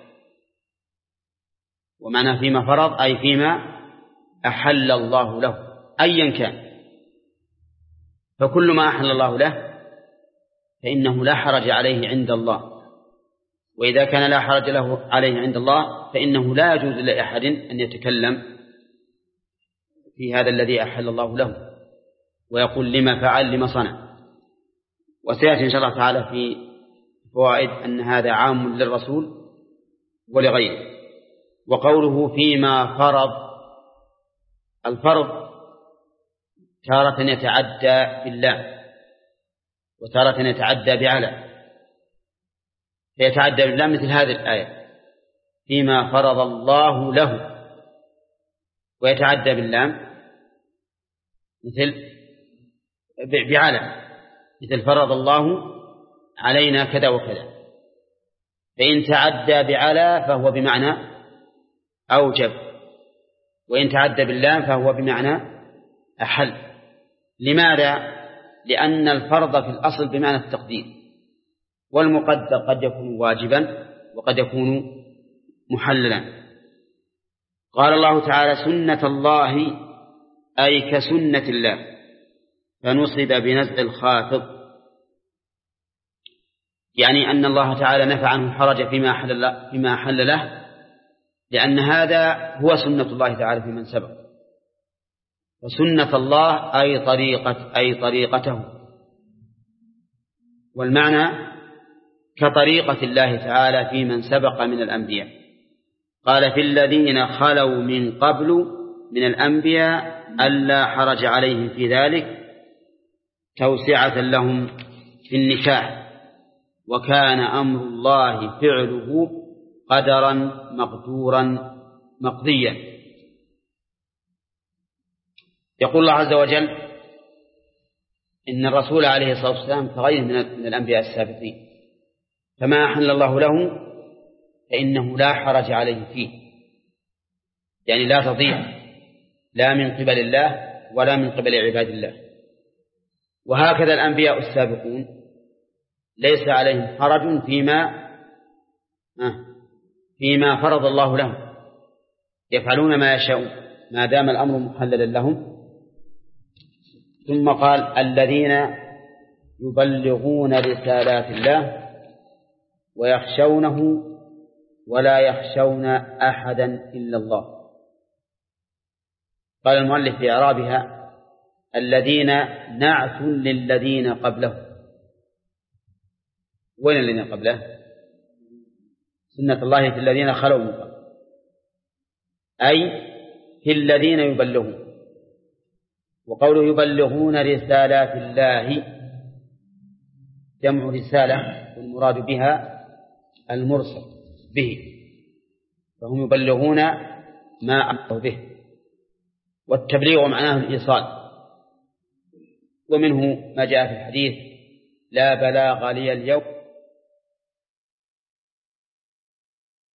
ومعنى فيما فرض أي فيما أحل الله له أيا كان، فكل ما أحل الله له فإنه لا حرج عليه عند الله، وإذا كان لا حرج له عليه عند الله فإنه لا يجوز لأحد أن يتكلم في هذا الذي أحل الله له ويقول لما فعل لما صنع. وسيأتي إن شاء الله تعالى في فوائد أن هذا عام للرسول ولغيره. وقوله فيما فرض، الفرض تارة يتعدى بالله وتارة يتعدى بعلى، فيتعدى بالله مثل هذه الآية فيما فرض الله له، ويتعدى باللام مثل بعلى مثل فرض الله علينا كذا وكذا. فإن تعدى بعلى فهو بمعنى أوجب، وإن تعدى باللام فهو بمعنى أحل. لماذا؟ لأن الفرض في الأصل بمعنى التقدير، والمقدر قد يكون واجبا وقد يكون محللا. قال الله تعالى سنة الله أي كسنة الله، فنصب بنزع الخافض، يعني أن الله تعالى نفى عنه الحرج فيما حل له، لأن هذا هو سنة الله تعالى في من سبق. وسنة الله أي طريقته، والمعنى كطريقة الله تعالى في من سبق من الأنبياء. قال في الذين خلوا من قبل من الأنبياء ألا حرج عليهم في ذلك توسعة لهم في النكاح، وكان أمر الله فعله قدرا مقدورا مقضيا. يقول الله عز وجل إن الرسول عليه الصلاة والسلام كغيره من الأنبياء السابقين، فما أحل الله له فإنه لا حرج عليه فيه، يعني لا تضيع لا من قبل الله ولا من قبل عباد الله. وهكذا الأنبياء السابقون ليس عليهم حرج فيما فرض الله لهم، يفعلون ما يشاءون ما دام الأمر محللا لهم. ثم قال الذين يبلغون رسالات الله ويخشونه ولا يخشون أحدا إلا الله. قال المؤلف في إعرابها الذين نعت للذين قبله. وين الذين قبله؟ سنة الله في الذين خلوا من قبل، أي في الذين يبلغون. وقوله يبلغون رسالات الله جمع رسالة، والمراد بها المرسل به، فهم يبلغون ما أمروا به. والتبليغ معناه الإيصال، ومنه ما جاء في الحديث لا بلاغ لي اليوم